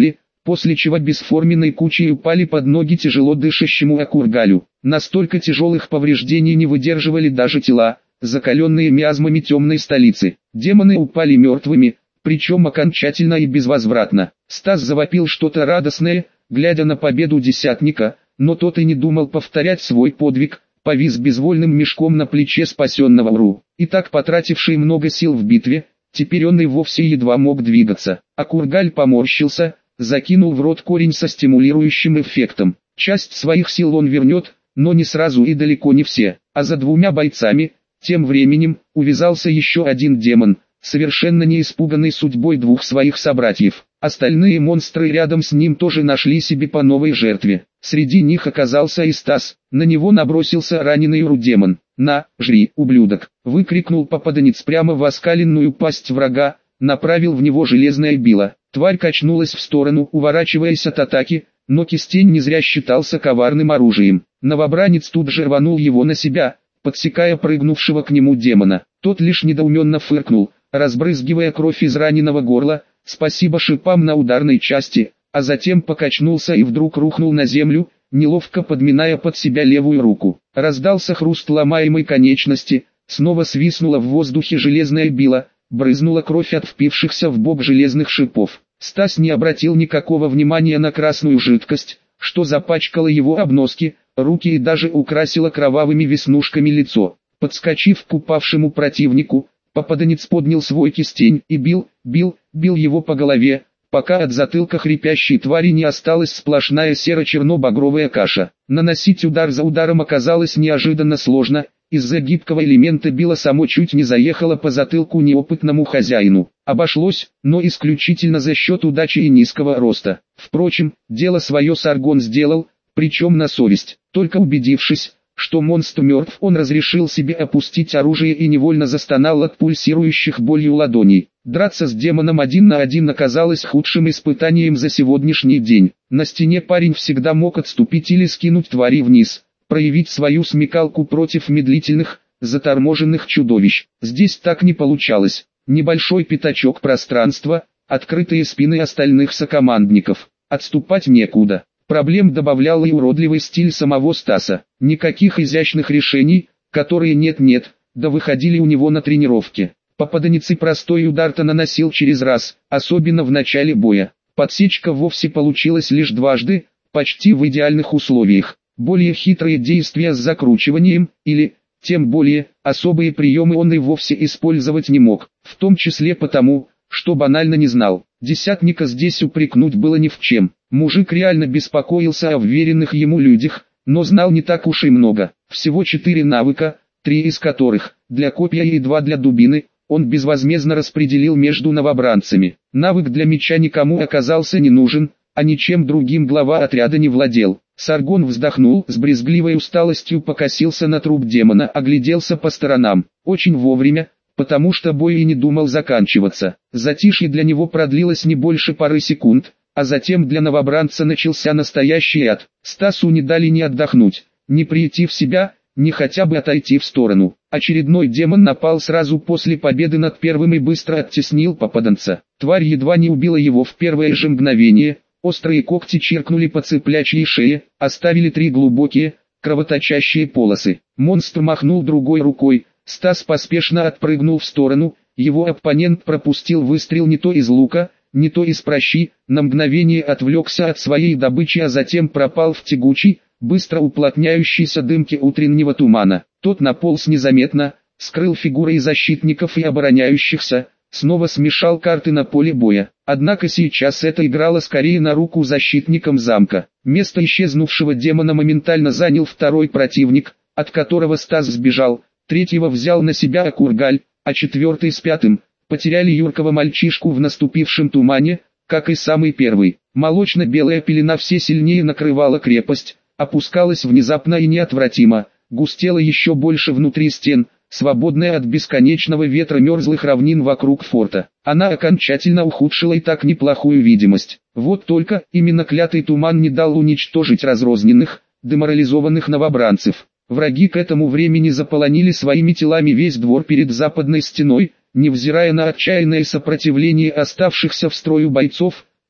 после чего бесформенной кучей упали под ноги тяжело дышащему Акургалю. Настолько тяжелых повреждений не выдерживали даже тела, закаленные миазмами темной столицы. Демоны упали мертвыми, причем окончательно и безвозвратно. Стас завопил что-то радостное, глядя на победу десятника, но тот и не думал повторять свой подвиг, повис безвольным мешком на плече спасенного Ру. И так потративший много сил в битве, теперь он и вовсе едва мог двигаться. Акургаль поморщился, закинул в рот корень со стимулирующим эффектом. Часть своих сил он вернет, но не сразу и далеко не все. А за двумя бойцами, тем временем, увязался еще один демон, совершенно не испуганный судьбой двух своих собратьев. Остальные монстры рядом с ним тоже нашли себе по новой жертве. Среди них оказался и Стас. На него набросился раненый Ру-демон. «На, жри, ублюдок!» — выкрикнул попаданец прямо в оскаленную пасть врага, направил в него железное било. Тварь качнулась в сторону, уворачиваясь от атаки, но кистень не зря считался коварным оружием. Новобранец тут же рванул его на себя, подсекая прыгнувшего к нему демона. Тот лишь недоуменно фыркнул, разбрызгивая кровь из раненого горла, спасибо шипам на ударной части, а затем покачнулся и вдруг рухнул на землю, неловко подминая под себя левую руку. Раздался хруст ломаемой конечности, снова свистнуло в воздухе железное било, брызнула кровь от впившихся в бок железных шипов. Стас не обратил никакого внимания на красную жидкость, что запачкала его обноски, руки и даже украсила кровавыми веснушками лицо. Подскочив к упавшему противнику, попаданец поднял свой кистень и бил, бил, бил его по голове, пока от затылка хрипящей твари не осталась сплошная серо-черно-багровая каша. Наносить удар за ударом оказалось неожиданно сложно, из-за гибкого элемента било само чуть не заехало по затылку неопытному хозяину. Обошлось, но исключительно за счет удачи и низкого роста. Впрочем, дело свое Саргон сделал, причем на совесть. Только убедившись, что монстр мертв, он разрешил себе опустить оружие и невольно застонал от пульсирующих болью ладоней. Драться с демоном один на один оказалось худшим испытанием за сегодняшний день. На стене парень всегда мог отступить или скинуть твари вниз, проявить свою смекалку против медлительных, заторможенных чудовищ. Здесь так не получалось. Небольшой пятачок пространства, открытые спины остальных сокомандников. Отступать некуда. Проблем добавлял и уродливый стиль самого Стаса. Никаких изящных решений, которые нет-нет, да выходили у него на тренировке. Попаданец и простой удар-то наносил через раз, особенно в начале боя. Подсечка вовсе получилась лишь дважды, почти в идеальных условиях. Более хитрые действия с закручиванием, или, тем более, особые приемы он и вовсе использовать не мог, в том числе потому, что банально не знал. Десятника здесь упрекнуть было ни в чем. Мужик реально беспокоился о вверенных ему людях, но знал не так уж и много. Всего четыре навыка, три из которых, для копья и два для дубины, он безвозмездно распределил между новобранцами. Навык для меча никому оказался не нужен, а ничем другим глава отряда не владел. Саргон вздохнул, с брезгливой усталостью покосился на труп демона, огляделся по сторонам. Очень вовремя, потому что бой и не думал заканчиваться. Затишье для него продлилось не больше пары секунд, а затем для новобранца начался настоящий ад. Стасу не дали ни отдохнуть, ни прийти в себя, ни хотя бы отойти в сторону. Очередной демон напал сразу после победы над первым и быстро оттеснил попаданца. Тварь едва не убила его в первое же мгновение, острые когти чиркнули по цыплячьей шее, оставили три глубокие, кровоточащие полосы. Монстр махнул другой рукой, Стас поспешно отпрыгнул в сторону, его оппонент пропустил выстрел не то из лука, не то из пращи, на мгновение отвлекся от своей добычи, а затем пропал в тягучей, быстро уплотняющейся дымке утреннего тумана. Тот наполз незаметно, скрыл фигуры защитников и обороняющихся, снова смешал карты на поле боя. Однако сейчас это играло скорее на руку защитникам замка. Место исчезнувшего демона моментально занял второй противник, от которого Стас сбежал, третьего взял на себя Акургаль, а четвертый с пятым потеряли юркого мальчишку в наступившем тумане, как и самый первый. Молочно-белая пелена все сильнее накрывала крепость, опускалась внезапно и неотвратимо, густела еще больше внутри стен, свободная от бесконечного ветра мерзлых равнин вокруг форта. Она окончательно ухудшила и так неплохую видимость. Вот только именно клятый туман не дал уничтожить разрозненных, деморализованных новобранцев. Враги к этому времени заполонили своими телами весь двор перед западной стеной, невзирая на отчаянное сопротивление оставшихся в строю бойцов,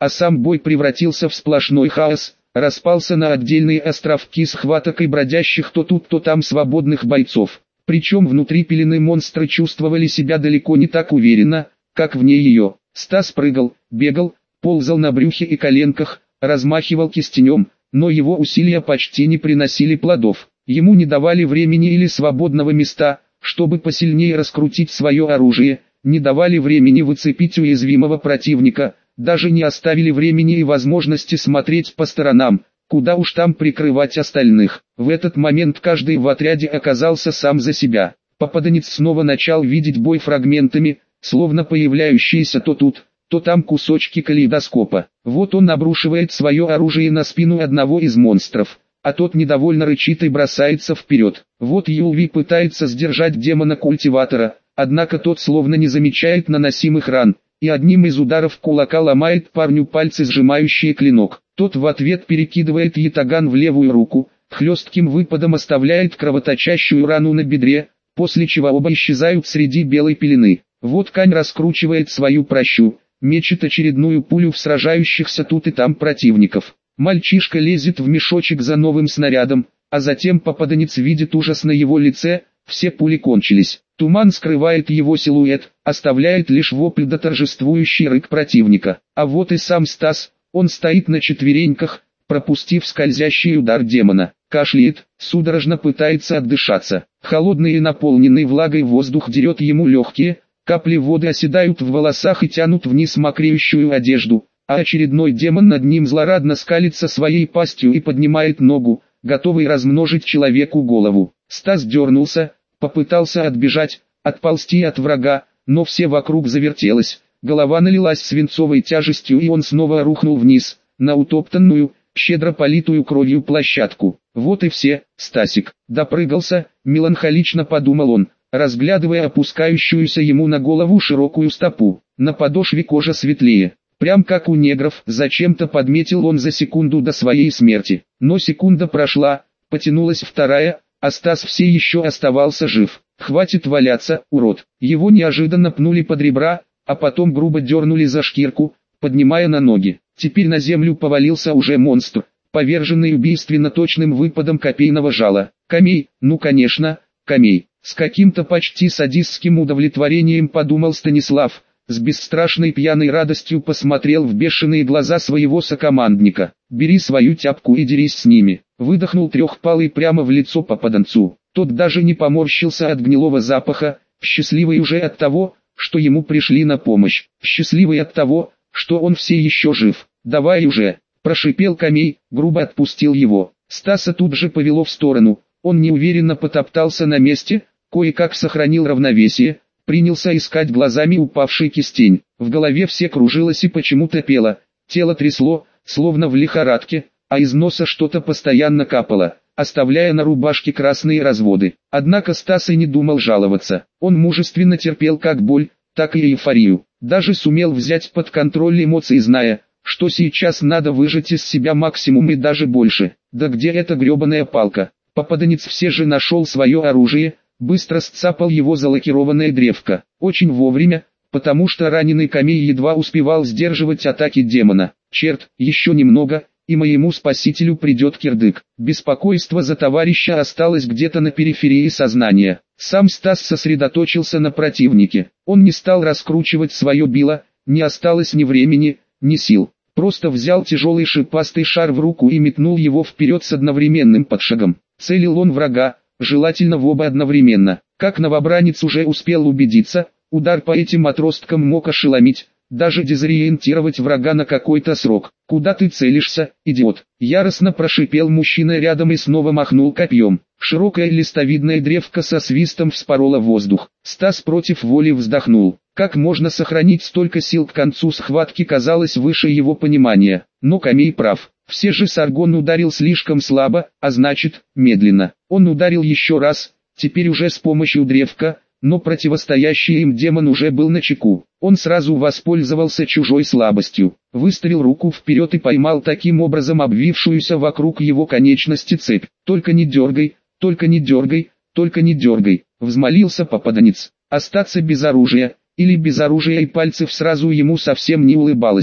а сам бой превратился в сплошной хаос, распался на отдельные островки схваток и бродящих то тут то там свободных бойцов. Причем внутри пелены монстры чувствовали себя далеко не так уверенно, как вне ее. Стас прыгал, бегал, ползал на брюхе и коленках, размахивал кистенем, но его усилия почти не приносили плодов. Ему не давали времени или свободного места, чтобы посильнее раскрутить свое оружие, не давали времени выцепить уязвимого противника, даже не оставили времени и возможности смотреть по сторонам, куда уж там прикрывать остальных. В этот момент каждый в отряде оказался сам за себя. Попаданец снова начал видеть бой фрагментами, словно появляющиеся то тут, то там кусочки калейдоскопа. Вот он обрушивает свое оружие на спину одного из монстров, а тот недовольно рычит и бросается вперед. Вот Юлви пытается сдержать демона-культиватора, однако тот словно не замечает наносимых ран, и одним из ударов кулака ломает парню пальцы, сжимающие клинок. Тот в ответ перекидывает ятаган в левую руку, хлестким выпадом оставляет кровоточащую рану на бедре, после чего оба исчезают среди белой пелены. Вот Кань раскручивает свою пращу, мечет очередную пулю в сражающихся тут и там противников. Мальчишка лезет в мешочек за новым снарядом, а затем попаданец видит ужас на его лице, все пули кончились. Туман скрывает его силуэт, оставляет лишь вопль да торжествующий рык противника. А вот и сам Стас, он стоит на четвереньках, пропустив скользящий удар демона. Кашляет, судорожно пытается отдышаться. Холодный и наполненный влагой воздух дерет ему легкие, капли воды оседают в волосах и тянут вниз мокреющую одежду, а очередной демон над ним злорадно скалится своей пастью и поднимает ногу, готовый размножить человеку голову. Стас дернулся, попытался отбежать, отползти от врага, но все вокруг завертелось, голова налилась свинцовой тяжестью и он снова рухнул вниз, на утоптанную, щедро политую кровью площадку. Вот и все, Стасик, допрыгался, меланхолично подумал он, разглядывая опускающуюся ему на голову широкую стопу. На подошве кожа светлее, прям как у негров, зачем-то подметил он за секунду до своей смерти. Но секунда прошла, потянулась вторая, а Стас все еще оставался жив. Хватит валяться, урод. Его неожиданно пнули под ребра, а потом грубо дернули за шкирку, поднимая на ноги. Теперь на землю повалился уже монстр, поверженный убийственно точным выпадом копейного жала. Камей, ну конечно, камей. С каким-то почти садистским удовлетворением подумал Станислав, с бесстрашной пьяной радостью посмотрел в бешеные глаза своего сокомандника. «Бери свою тяпку и дерись с ними», выдохнул трехпалый прямо в лицо попаданцу. Тот даже не поморщился от гнилого запаха, счастливый уже от того, что ему пришли на помощь, счастливый от того, что он все еще жив. «Давай уже», прошипел Камей, грубо отпустил его. Стаса тут же повело в сторону, он неуверенно потоптался на месте, кое-как сохранил равновесие, принялся искать глазами упавший кистень. В голове все кружилось и почему-то пело, тело трясло, словно в лихорадке, а из носа что-то постоянно капало, оставляя на рубашке красные разводы. Однако Стас и не думал жаловаться, он мужественно терпел как боль, так и эйфорию, даже сумел взять под контроль эмоции, зная, что сейчас надо выжать из себя максимум и даже больше. Да где эта гребаная палка? Попаданец все же нашел свое оружие, быстро сцапал его за лакированное древко. Очень вовремя, потому что раненый Камей едва успевал сдерживать атаки демона. Черт, еще немного, и моему спасителю придет кирдык. Беспокойство за товарища осталось где-то на периферии сознания. Сам Стас сосредоточился на противнике. Он не стал раскручивать свое било, не осталось ни времени, ни сил. Просто взял тяжелый шипастый шар в руку и метнул его вперед с одновременным подшагом. Целил он врага, желательно в оба одновременно. Как новобранец уже успел убедиться, удар по этим отросткам мог ошеломить, даже дезориентировать врага на какой-то срок. «Куда ты целишься, идиот?» Яростно прошипел мужчина рядом и снова махнул копьем. Широкая листовидная древко со свистом вспорола воздух. Стас против воли вздохнул. Как можно сохранить столько сил к концу схватки казалось выше его понимания. Но Камей прав. Все же Саргон ударил слишком слабо, а значит, медленно. Он ударил еще раз, теперь уже с помощью древка, но противостоящий им демон уже был начеку. Он сразу воспользовался чужой слабостью, выставил руку вперед и поймал таким образом обвившуюся вокруг его конечности цепь. «Только не дергай, только не дергай, только не дергай», взмолился попаданец. Остаться без оружия, или без оружия и пальцев сразу ему совсем не улыбалось.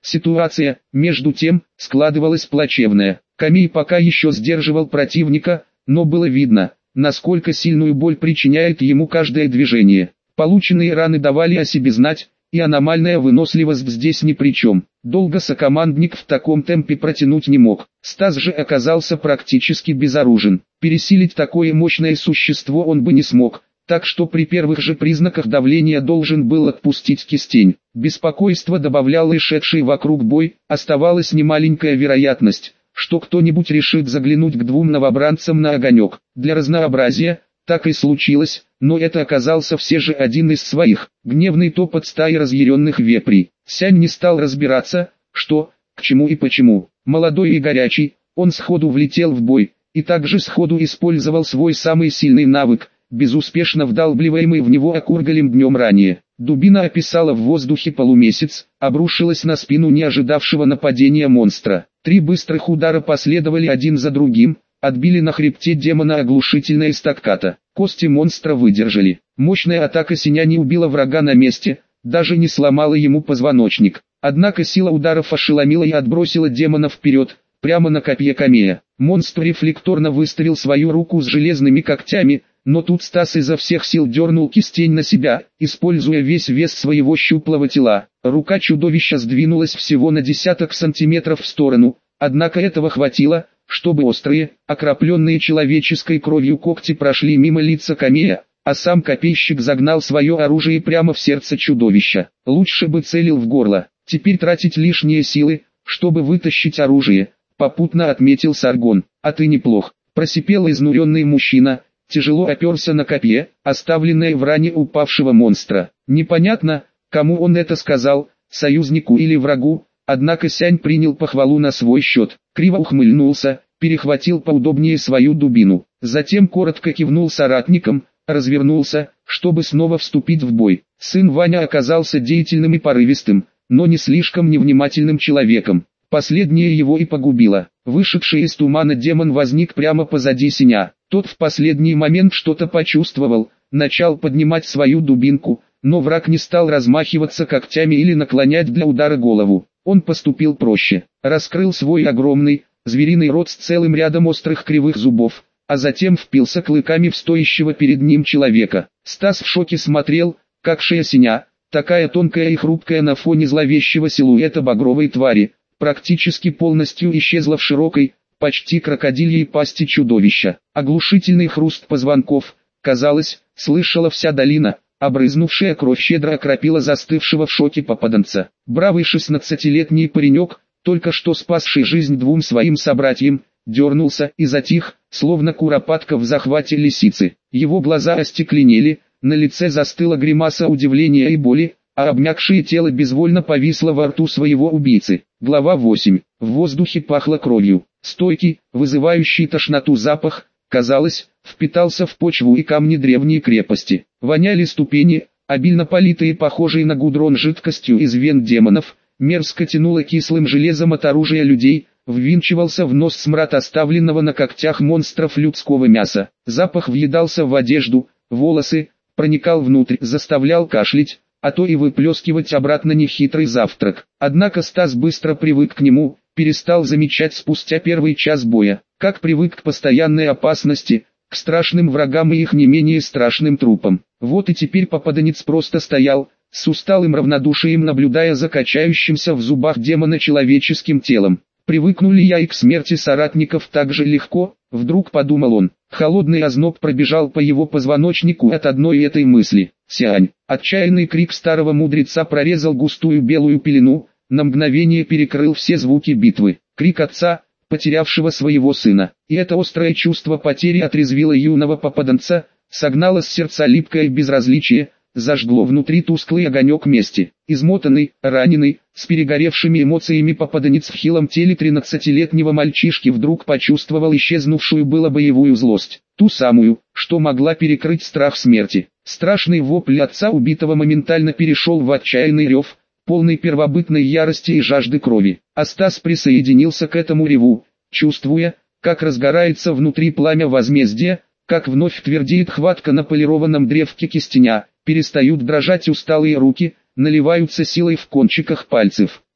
Ситуация, между тем, складывалась плачевная. Камей пока еще сдерживал противника, но было видно, насколько сильную боль причиняет ему каждое движение. Полученные раны давали о себе знать, и аномальная выносливость здесь ни при чем. Долго сокомандник в таком темпе протянуть не мог. Стас же оказался практически безоружен. Пересилить такое мощное существо он бы не смог, так что при первых же признаках давления должен был отпустить кистень. Беспокойство добавлял и шедший вокруг бой, оставалась немаленькая вероятность, что кто-нибудь решит заглянуть к двум новобранцам на огонек. Для разнообразия, так и случилось, но это оказался все же один из своих. Гневный топот стаи разъяренных вепрей. Сянь не стал разбираться, что, к чему и почему. Молодой и горячий, он сходу влетел в бой, и также сходу использовал свой самый сильный навык, безуспешно вдалбливаемый в него окургалем днем ранее. Дубина описала в воздухе полумесяц, обрушилась на спину не ожидавшего нападения монстра. Три быстрых удара последовали один за другим, отбили на хребте демона оглушительное стаккато. Кости монстра выдержали. Мощная атака Синя не убила врага на месте, даже не сломала ему позвоночник. Однако сила ударов ошеломила и отбросила демона вперед, прямо на копье Камея. Монстр рефлекторно выставил свою руку с железными когтями, но тут Стас изо всех сил дернул кистень на себя, используя весь вес своего щуплого тела. Рука чудовища сдвинулась всего на десяток сантиметров в сторону, однако этого хватило, чтобы острые, окропленные человеческой кровью когти прошли мимо лица Камея, а сам копейщик загнал свое оружие прямо в сердце чудовища. Лучше бы целил в горло. Теперь тратить лишние силы, чтобы вытащить оружие, попутно отметил Саргон. А ты неплох, просипел изнуренный мужчина, тяжело оперся на копье, оставленное в ране упавшего монстра. Непонятно, кому он это сказал, союзнику или врагу, однако Сянь принял похвалу на свой счет, криво ухмыльнулся, перехватил поудобнее свою дубину, затем коротко кивнул соратникам, развернулся, чтобы снова вступить в бой. Сын Ваня оказался деятельным и порывистым, но не слишком невнимательным человеком. Последнее его и погубило. Вышедший из тумана демон возник прямо позади Синя. Тот в последний момент что-то почувствовал, начал поднимать свою дубинку, но враг не стал размахиваться когтями или наклонять для удара голову. Он поступил проще. Раскрыл свой огромный, звериный рот с целым рядом острых кривых зубов, а затем впился клыками в стоящего перед ним человека. Стас в шоке смотрел, как шея Синя, такая тонкая и хрупкая на фоне зловещего силуэта багровой твари, практически полностью исчезла в широкой, почти крокодильей пасти чудовища. Оглушительный хруст позвонков, казалось, слышала вся долина, обрызнувшая кровь щедро окропила застывшего в шоке попаданца. Бравый шестнадцатилетний паренек, только что спасший жизнь двум своим собратьям, дернулся и затих, словно куропатка в захвате лисицы. Его глаза остекленели, на лице застыла гримаса удивления и боли, а обмякшее тело безвольно повисло во рту своего убийцы. Глава восемь. В воздухе пахло кровью. Стойкий, вызывающий тошноту запах, казалось, впитался в почву и камни древней крепости. Воняли ступени, обильно политые похожие на гудрон жидкостью из вен демонов, мерзко тянуло кислым железом от оружия людей, ввинчивался в нос смрад оставленного на когтях монстров людского мяса. Запах въедался в одежду, волосы, проникал внутрь, заставлял кашлять, а то и выплескивать обратно нехитрый завтрак. Однако Стас быстро привык к нему, перестал замечать спустя первый час боя, как привык к постоянной опасности, к страшным врагам и их не менее страшным трупам. Вот и теперь попаданец просто стоял, с усталым равнодушием наблюдая за качающимся в зубах демона человеческим телом. Привыкну ли я и к смерти соратников так же легко, вдруг подумал он. Холодный озноб пробежал по его позвоночнику от одной этой мысли. Сянь! Отчаянный крик старого мудреца прорезал густую белую пелену, на мгновение перекрыл все звуки битвы. Крик отца, потерявшего своего сына. И это острое чувство потери отрезвило юного попаданца, согнало с сердца липкое безразличие, зажгло внутри тусклый огонек мести. Измотанный, раненый, с перегоревшими эмоциями попаданец в хилом теле тринадцатилетнего мальчишки вдруг почувствовал исчезнувшую было боевую злость. Ту самую, что могла перекрыть страх смерти. Страшный вопль отца убитого моментально перешел в отчаянный рев, полный первобытной ярости и жажды крови. А Стас присоединился к этому реву, чувствуя, как разгорается внутри пламя возмездия, как вновь твердеет хватка на полированном древке кистеня, перестают дрожать усталые руки, наливаются силой в кончиках пальцев.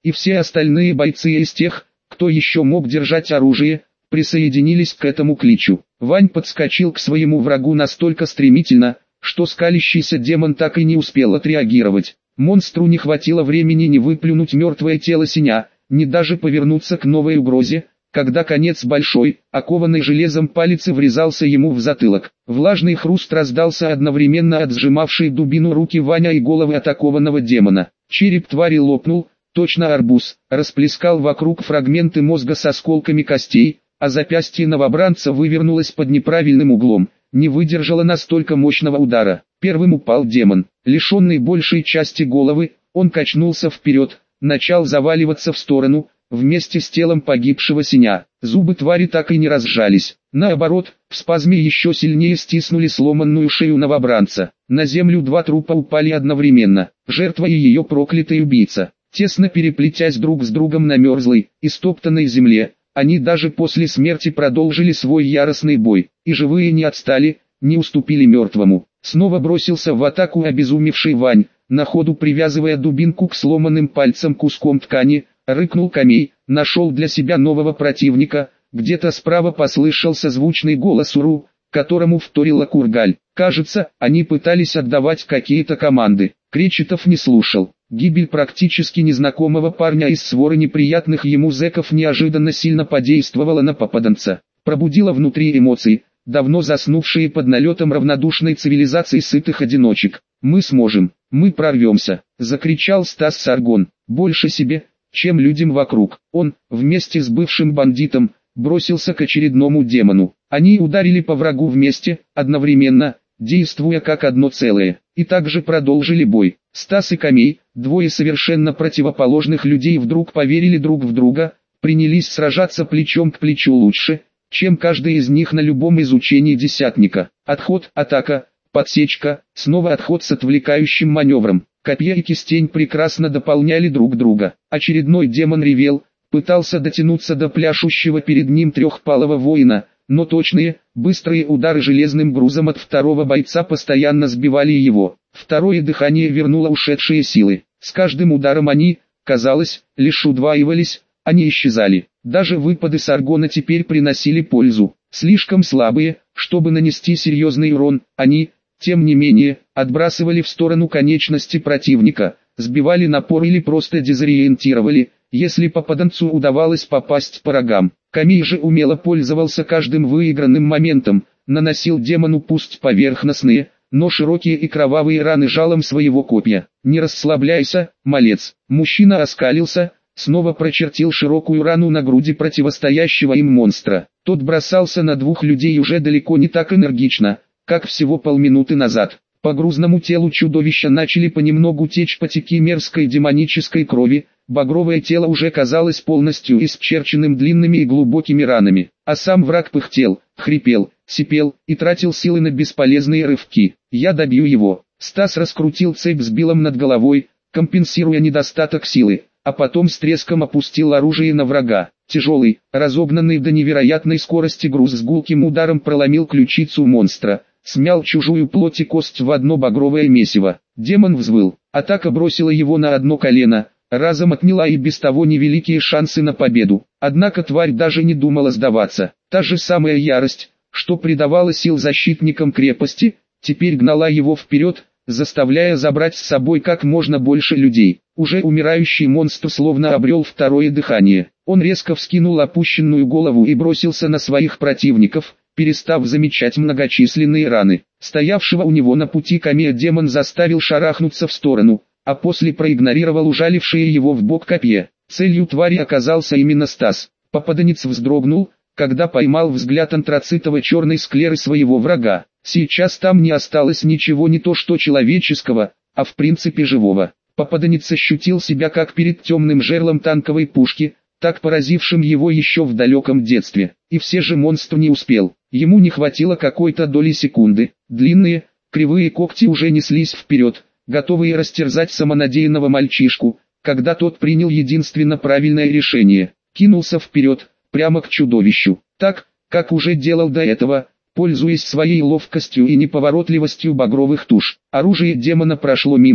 и все остальные бойцы из тех, кто еще мог держать оружие, присоединились к этому кличу. Вань подскочил к своему врагу настолько стремительно, что скалящийся демон так и не успел отреагировать. Монстру не хватило времени ни выплюнуть мертвое тело Синя, ни даже повернуться к новой угрозе, когда конец большой, окованный железом палицы врезался ему в затылок. Влажный хруст раздался одновременно от сжимавшей дубину руки Ваня и головы атакованного демона. Череп твари лопнул, точно арбуз, расплескал вокруг фрагменты мозга с осколками костей, а запястье новобранца вывернулось под неправильным углом, не выдержало настолько мощного удара. Первым упал демон. Лишенный большей части головы, он качнулся вперед, начал заваливаться в сторону, вместе с телом погибшего Синя. Зубы твари так и не разжались. Наоборот, в спазме еще сильнее стиснули сломанную шею новобранца. На землю два трупа упали одновременно, жертва и ее проклятый убийца. Тесно переплетясь друг с другом на мерзлой, истоптанной земле, они даже после смерти продолжили свой яростный бой, и живые не отстали, не уступили мертвому. Снова бросился в атаку обезумевший Вань, на ходу привязывая дубинку к сломанным пальцам куском ткани, рыкнул Камей, нашел для себя нового противника, где-то справа послышался звучный голос Уру, которому вторила Кургаль. Кажется, они пытались отдавать какие-то команды. Кречетов не слушал. Гибель практически незнакомого парня из своры неприятных ему зэков неожиданно сильно подействовала на попаданца. Пробудила внутри эмоции, давно заснувшие под налетом равнодушной цивилизации сытых одиночек. «Мы сможем, мы прорвемся», — закричал Стас Саргон. Больше себе, чем людям вокруг. Он, вместе с бывшим бандитом, бросился к очередному демону. Они ударили по врагу вместе, одновременно, действуя как одно целое, и также продолжили бой. Стас и Камей, двое совершенно противоположных людей, вдруг поверили друг в друга, принялись сражаться плечом к плечу лучше, чем каждый из них на любом изучении десятника. Отход, атака, подсечка, снова отход с отвлекающим маневром. Копья и кистень прекрасно дополняли друг друга. Очередной демон ревел, пытался дотянуться до пляшущего перед ним трехпалого воина, но точные, быстрые удары железным грузом от второго бойца постоянно сбивали его. Второе дыхание вернуло ушедшие силы. С каждым ударом они, казалось, лишь удваивались, а не исчезали. Даже выпады Саргона теперь приносили пользу. Слишком слабые, чтобы нанести серьезный урон, они, тем не менее, отбрасывали в сторону конечности противника, сбивали напор или просто дезориентировали, если попаданцу удавалось попасть по рогам. Камей же умело пользовался каждым выигранным моментом, наносил демону пусть поверхностные, но широкие и кровавые раны жалом своего копья. «Не расслабляйся, малец!» Мужчина оскалился, снова прочертил широкую рану на груди противостоящего им монстра. Тот бросался на двух людей уже далеко не так энергично, как всего полминуты назад. По грузному телу чудовища начали понемногу течь потеки мерзкой демонической крови, багровое тело уже казалось полностью исчерченным длинными и глубокими ранами, а сам враг пыхтел, хрипел, сипел и тратил силы на бесполезные рывки. «Я добью его!» Стас раскрутил цепь с билом над головой, компенсируя недостаток силы, а потом с треском опустил оружие на врага. Тяжелый, разогнанный до невероятной скорости груз с гулким ударом проломил ключицу монстра, смял чужую плоть и кость в одно багровое месиво. Демон взвыл, атака бросила его на одно колено, разом отняла и без того невеликие шансы на победу. Однако тварь даже не думала сдаваться. Та же самая ярость, что придавала сил защитникам крепости, теперь гнала его вперед, заставляя забрать с собой как можно больше людей. Уже умирающий монстр словно обрел второе дыхание. Он резко вскинул опущенную голову и бросился на своих противников, перестав замечать многочисленные раны. Стоявшего у него на пути Камея демон заставил шарахнуться в сторону, а после проигнорировал ужалившие его в бок копье. Целью твари оказался именно Стас. Попаданец вздрогнул, когда поймал взгляд антрацитово-черной склеры своего врага. Сейчас там не осталось ничего не то что человеческого, а в принципе живого. Попаданец ощутил себя как перед темным жерлом танковой пушки, так поразившим его еще в далеком детстве. И все же монстр не успел. Ему не хватило какой-то доли секунды. Длинные, кривые когти уже неслись вперед, готовые растерзать самонадеянного мальчишку, когда тот принял единственно правильное решение. Кинулся вперед, прямо к чудовищу. Так, как уже делал до этого, пользуясь своей ловкостью и неповоротливостью багровых туш. Оружие демона прошло мимо,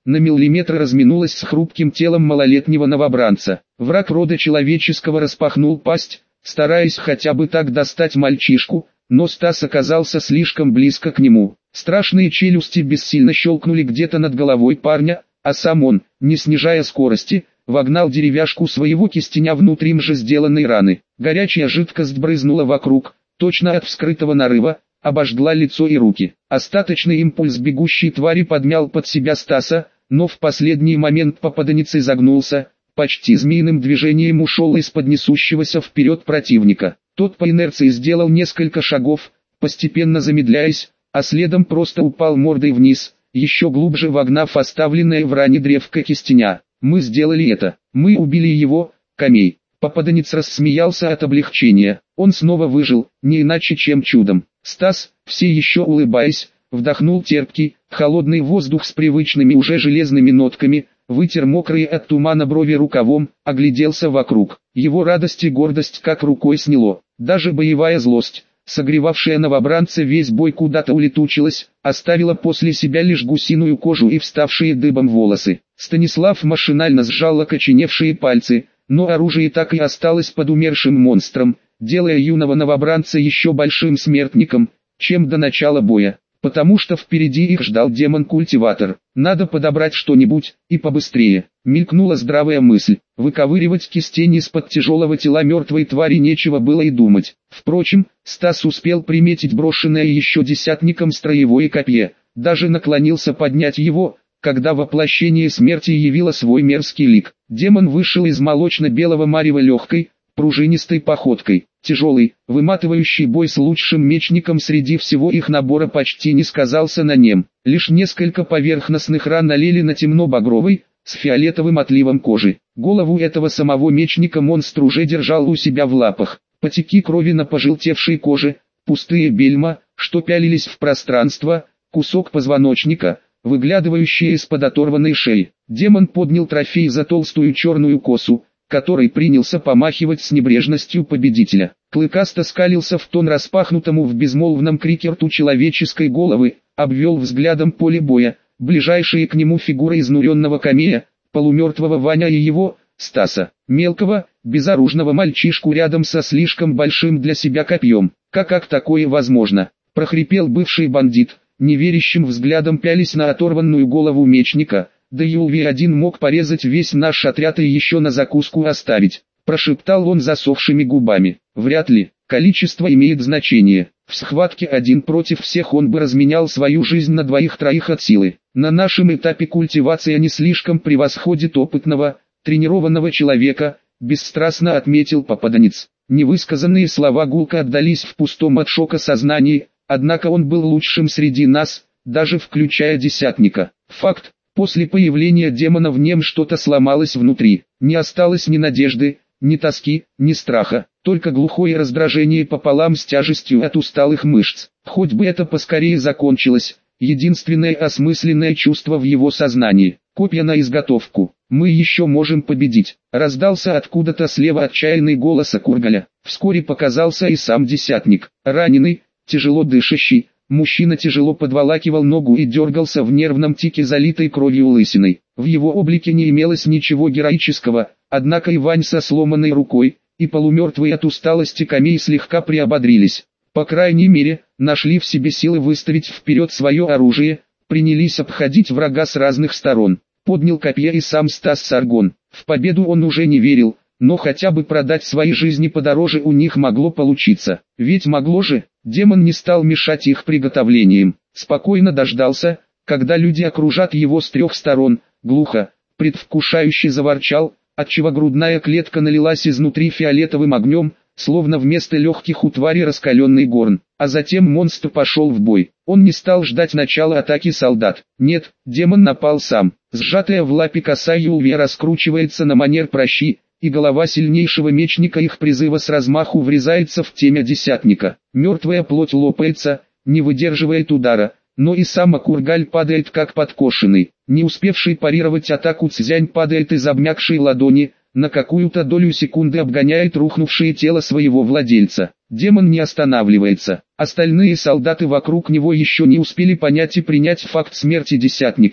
на миллиметр разминулась с хрупким телом малолетнего новобранца. Враг рода человеческого распахнул пасть, стараясь хотя бы так достать мальчишку, но Стас оказался слишком близко к нему. Страшные челюсти бессильно щелкнули где-то над головой парня, а сам он, не снижая скорости, вогнал деревяшку своего кистеня внутрь им же сделанной раны. Горячая жидкость брызнула вокруг, точно от вскрытого нарыва, обожгла лицо и руки. Остаточный импульс бегущей твари подмял под себя Стаса, но в последний момент попаданец изогнулся, почти змеиным движением ушел из-под несущегося вперед противника. Тот по инерции сделал несколько шагов, постепенно замедляясь, а следом просто упал мордой вниз, еще глубже вогнав оставленное в ране древко кистеня. «Мы сделали это, мы убили его, Камей». Попаданец рассмеялся от облегчения, он снова выжил, не иначе чем чудом. Стас, все еще улыбаясь, вдохнул терпкий, холодный воздух с привычными уже железными нотками, вытер мокрые от тумана брови рукавом, огляделся вокруг. Его радость и гордость как рукой сняло, даже боевая злость, согревавшая новобранца весь бой, куда-то улетучилась, оставила после себя лишь гусиную кожу и вставшие дыбом волосы. Станислав машинально сжал окоченевшие пальцы, но оружие так и осталось под умершим монстром, делая юного новобранца еще большим смертником, чем до начала боя, потому что впереди их ждал демон-культиватор. Надо подобрать что-нибудь, и побыстрее. Мелькнула здравая мысль, выковыривать кистень из-под тяжелого тела мертвой твари нечего было и думать. Впрочем, Стас успел приметить брошенное еще десятником строевое копье, даже наклонился поднять его, когда воплощение смерти явило свой мерзкий лик. Демон вышел из молочно-белого марева легкой, пружинистой походкой. Тяжелый, выматывающий бой с лучшим мечником среди всего их набора почти не сказался на нем. Лишь несколько поверхностных ран налили на темно-багровый, с фиолетовым отливом кожи. Голову этого самого мечника монстр уже держал у себя в лапах. Потеки крови на пожелтевшей коже, пустые бельма, что пялились в пространство, кусок позвоночника, выглядывающий из-под оторванной шеи. Демон поднял трофей за толстую черную косу, который принялся помахивать с небрежностью победителя. Клыкасто скалился в тон распахнутому в безмолвном крике рту человеческой головы, обвел взглядом поле боя, ближайшие к нему фигуры изнуренного Камея, полумертвого Ваня и его, Стаса, мелкого, безоружного мальчишку рядом со слишком большим для себя копьем. Как как такое возможно? Прохрипел бывший бандит, неверящим взглядом пялись на оторванную голову мечника. Да и Улви один мог порезать весь наш отряд и еще на закуску оставить, прошептал он засохшими губами. Вряд ли, количество имеет значение. В схватке один против всех он бы разменял свою жизнь на двоих-троих от силы. На нашем этапе культивация не слишком превосходит опытного, тренированного человека, бесстрастно отметил попаданец. Невысказанные слова гулко отдались в пустом от шока сознании, однако он был лучшим среди нас, даже включая десятника. Факт. После появления демона в нем что-то сломалось внутри, не осталось ни надежды, ни тоски, ни страха, только глухое раздражение пополам с тяжестью от усталых мышц. Хоть бы это поскорее закончилось, единственное осмысленное чувство в его сознании. Копья на изготовку, мы еще можем победить. Раздался откуда-то слева отчаянный голос Кургаля. Вскоре показался и сам десятник, раненый, тяжело дышащий. Мужчина тяжело подволакивал ногу и дергался в нервном тике залитой кровью лысиной. В его облике не имелось ничего героического, однако Ивань со сломанной рукой, и полумертвый от усталости Камей слегка приободрились. По крайней мере, нашли в себе силы выставить вперед свое оружие, принялись обходить врага с разных сторон. Поднял копье и сам Стас Саргон. В победу он уже не верил, но хотя бы продать свои жизни подороже у них могло получиться. Ведь могло же. Демон не стал мешать их приготовлениям, спокойно дождался, когда люди окружат его с трех сторон, глухо, предвкушающе заворчал, отчего грудная клетка налилась изнутри фиолетовым огнем, словно вместо легких у твари раскаленный горн, а затем монстр пошел в бой. Он не стал ждать начала атаки солдат. Нет, демон напал сам. Сжатая в лапе коса Юлви раскручивается на манер пращи, и голова сильнейшего мечника их призыва с размаху врезается в темя десятника. Мертвая плоть лопается, не выдерживает удара, но и сам Кургаль падает как подкошенный. Не успевший парировать атаку Цзянь падает из обмякшей ладони, на какую-то долю секунды обгоняет рухнувшее тело своего владельца. Демон не останавливается. Остальные солдаты вокруг него еще не успели понять и принять факт смерти десятника,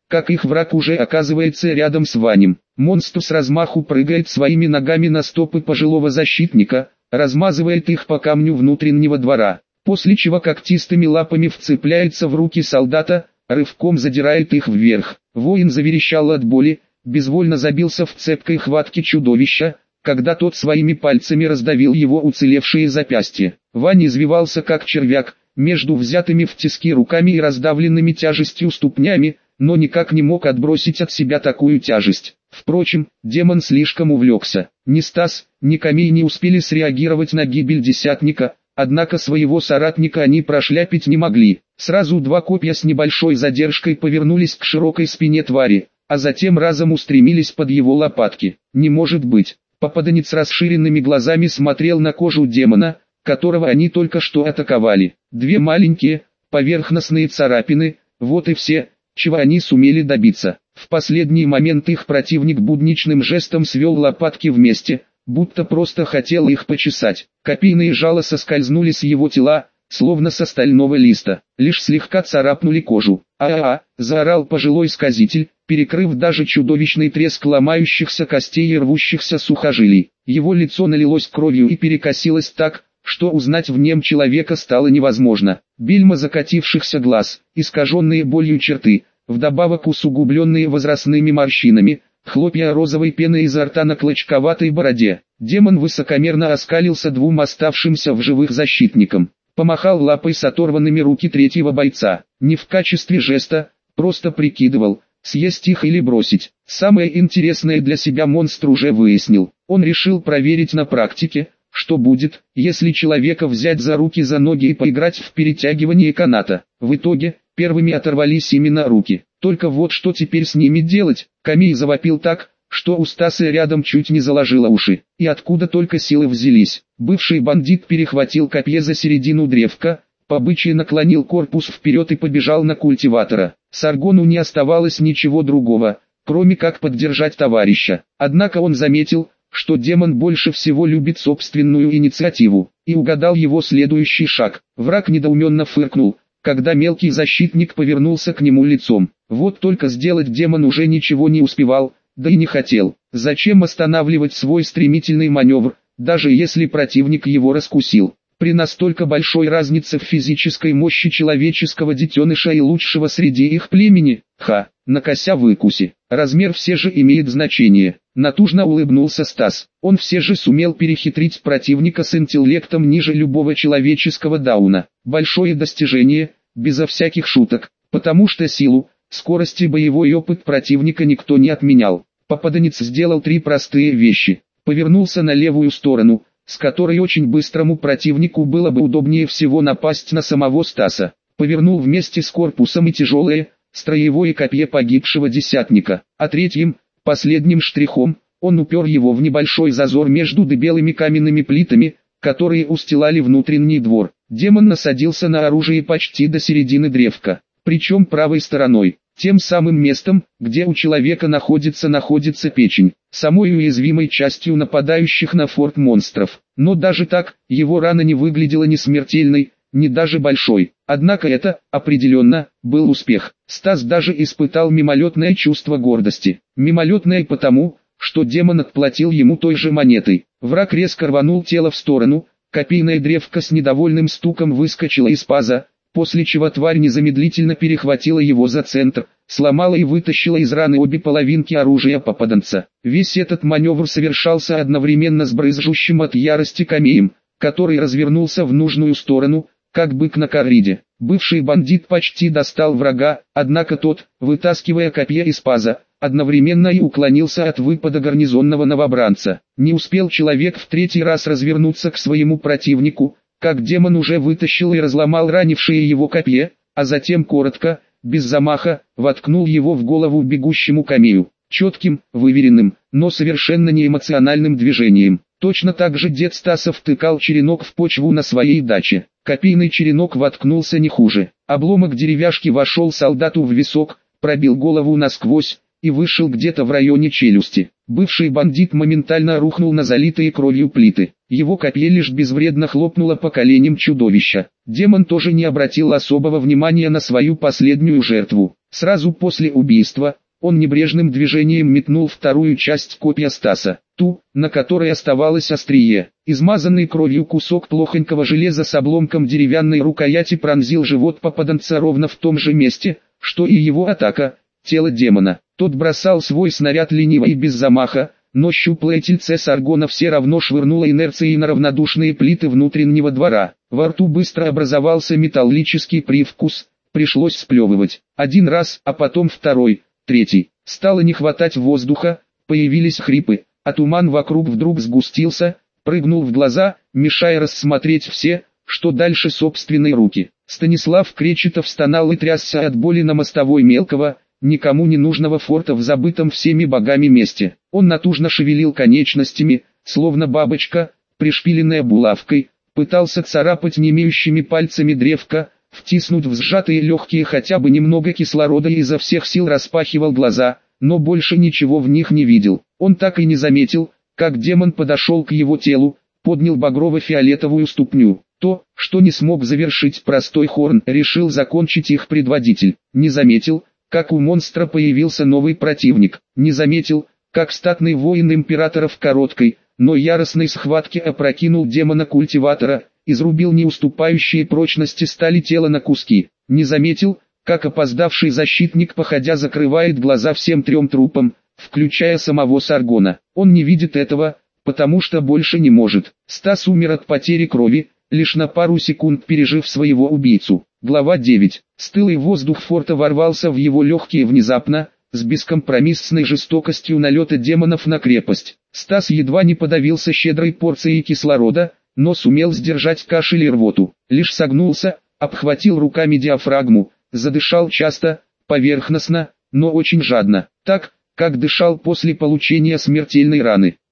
как их враг уже оказывается рядом с Ванем. Монстр с размаху прыгает своими ногами на стопы пожилого защитника, размазывает их по камню внутреннего двора, после чего когтистыми лапами вцепляется в руки солдата, рывком задирает их вверх. Воин заверещал от боли, безвольно забился в цепкой хватке чудовища, когда тот своими пальцами раздавил его уцелевшие запястья. Вань извивался как червяк, между взятыми в тиски руками и раздавленными тяжестью ступнями, но никак не мог отбросить от себя такую тяжесть. Впрочем, демон слишком увлекся. Ни Стас, ни Камей не успели среагировать на гибель десятника, однако своего соратника они прошляпить не могли. Сразу два копья с небольшой задержкой повернулись к широкой спине твари, а затем разом устремились под его лопатки. Не может быть. Попаданец с расширенными глазами смотрел на кожу демона, которого они только что атаковали. Две маленькие, поверхностные царапины, вот и все, чего они сумели добиться. В последний момент их противник будничным жестом свел лопатки вместе, будто просто хотел их почесать. Копейные жало соскользнули с его тела, словно со стального листа, лишь слегка царапнули кожу. «А-а-а!» — заорал пожилой сказитель, перекрыв даже чудовищный треск ломающихся костей и рвущихся сухожилий. Его лицо налилось кровью и перекосилось так, что узнать в нем человека стало невозможно. Бельма закатившихся глаз, искаженные болью черты, вдобавок усугубленные возрастными морщинами, хлопья розовой пены изо рта на клочковатой бороде. Демон высокомерно оскалился двум оставшимся в живых защитникам. Помахал лапой с оторванными руки третьего бойца. Не в качестве жеста, просто прикидывал, съесть их или бросить. Самое интересное для себя монстр уже выяснил. Он решил проверить на практике, что будет, если человека взять за руки, за ноги и поиграть в перетягивание каната. В итоге, первыми оторвались именно руки. Только вот что теперь с ними делать? Камей завопил так, что у Стаса рядом чуть не заложило уши. И откуда только силы взялись. Бывший бандит перехватил копье за середину древка, по-бычьи наклонил корпус вперед и побежал на культиватора. Саргону не оставалось ничего другого, кроме как поддержать товарища. Однако он заметил, что демон больше всего любит собственную инициативу, и угадал его следующий шаг. Враг недоуменно фыркнул, когда мелкий защитник повернулся к нему лицом. Вот только сделать демон уже ничего не успевал, да и не хотел. Зачем останавливать свой стремительный маневр, даже если противник его раскусил? При настолько большой разнице в физической мощи человеческого детеныша и лучшего среди их племени, ха, накося выкуси, размер все же имеет значение. Натужно улыбнулся Стас. Он все же сумел перехитрить противника с интеллектом ниже любого человеческого дауна. Большое достижение, безо всяких шуток, потому что силу, скорость и боевой опыт противника никто не отменял. Попаданец сделал три простые вещи. Повернулся на левую сторону, с которой очень быстрому противнику было бы удобнее всего напасть на самого Стаса. Повернул вместе с корпусом и тяжелое, строевое копье погибшего десятника. А третьим, последним штрихом, он упер его в небольшой зазор между дебелыми каменными плитами, которые устилали внутренний двор. Демон насадился на оружие почти до середины древка, причем правой стороной. Тем самым местом, где у человека находится находится печень, самой уязвимой частью нападающих на форт монстров. Но даже так, его рана не выглядела ни смертельной, ни даже большой. Однако это, определенно, был успех. Стас даже испытал мимолетное чувство гордости. Мимолетное потому, что демон отплатил ему той же монетой. Враг резко рванул тело в сторону, копейная древка с недовольным стуком выскочила из паза, после чего тварь незамедлительно перехватила его за центр, сломала и вытащила из раны обе половинки оружия попаданца. Весь этот маневр совершался одновременно с брызжущим от ярости Камеем, который развернулся в нужную сторону, как бык на корриде. Бывший бандит почти достал врага, однако тот, вытаскивая копье из паза, одновременно и уклонился от выпада гарнизонного новобранца. Не успел человек в третий раз развернуться к своему противнику, как демон уже вытащил и разломал ранившее его копье, а затем коротко, без замаха, воткнул его в голову бегущему Камею. Четким, выверенным, но совершенно неэмоциональным движением. Точно так же дед Стаса втыкал черенок в почву на своей даче. Копейный черенок воткнулся не хуже. Обломок деревяшки вошел солдату в висок, пробил голову насквозь и вышел где-то в районе челюсти. Бывший бандит моментально рухнул на залитые кровью плиты. Его копье лишь безвредно хлопнуло по коленям чудовища. Демон тоже не обратил особого внимания на свою последнюю жертву. Сразу после убийства, он небрежным движением метнул вторую часть копья Стаса, ту, на которой оставалось острие. Измазанный кровью кусок плохонького железа с обломком деревянной рукояти пронзил живот попаданца ровно в том же месте, что и его атака, тело демона. Тот бросал свой снаряд лениво и без замаха, но щуплое тельце Саргона все равно швырнуло инерцией на равнодушные плиты внутреннего двора. Во рту быстро образовался металлический привкус, пришлось сплевывать. Один раз, а потом второй, третий. Стало не хватать воздуха, появились хрипы, а туман вокруг вдруг сгустился, прыгнул в глаза, мешая рассмотреть все, что дальше собственные руки. Станислав Кречетов стонал и трясся от боли на мостовой мелкого, никому не нужного форта в забытом всеми богами месте. Он натужно шевелил конечностями, словно бабочка, пришпиленная булавкой, пытался царапать немеющими пальцами древко, втиснуть в сжатые легкие хотя бы немного кислорода и изо всех сил распахивал глаза, но больше ничего в них не видел. Он так и не заметил, как демон подошел к его телу, поднял багрово-фиолетовую ступню. То, что не смог завершить простой Хорн, решил закончить их предводитель. Не заметил, как у монстра появился новый противник. Не заметил, как статный воин императора в короткой, но яростной схватке опрокинул демона-культиватора, изрубил не уступающие прочности стали тела на куски. Не заметил, как опоздавший защитник походя закрывает глаза всем трем трупам, включая самого Саргона. Он не видит этого, потому что больше не может. Стас умер от потери крови, лишь на пару секунд пережив своего убийцу. Глава девять. Стылый воздух форта ворвался в его легкие внезапно, с бескомпромиссной жестокостью налета демонов на крепость. Стас едва не подавился щедрой порцией кислорода, но сумел сдержать кашель и рвоту. Лишь согнулся, обхватил руками диафрагму, задышал часто, поверхностно, но очень жадно, так, как дышал после получения смертельной раны.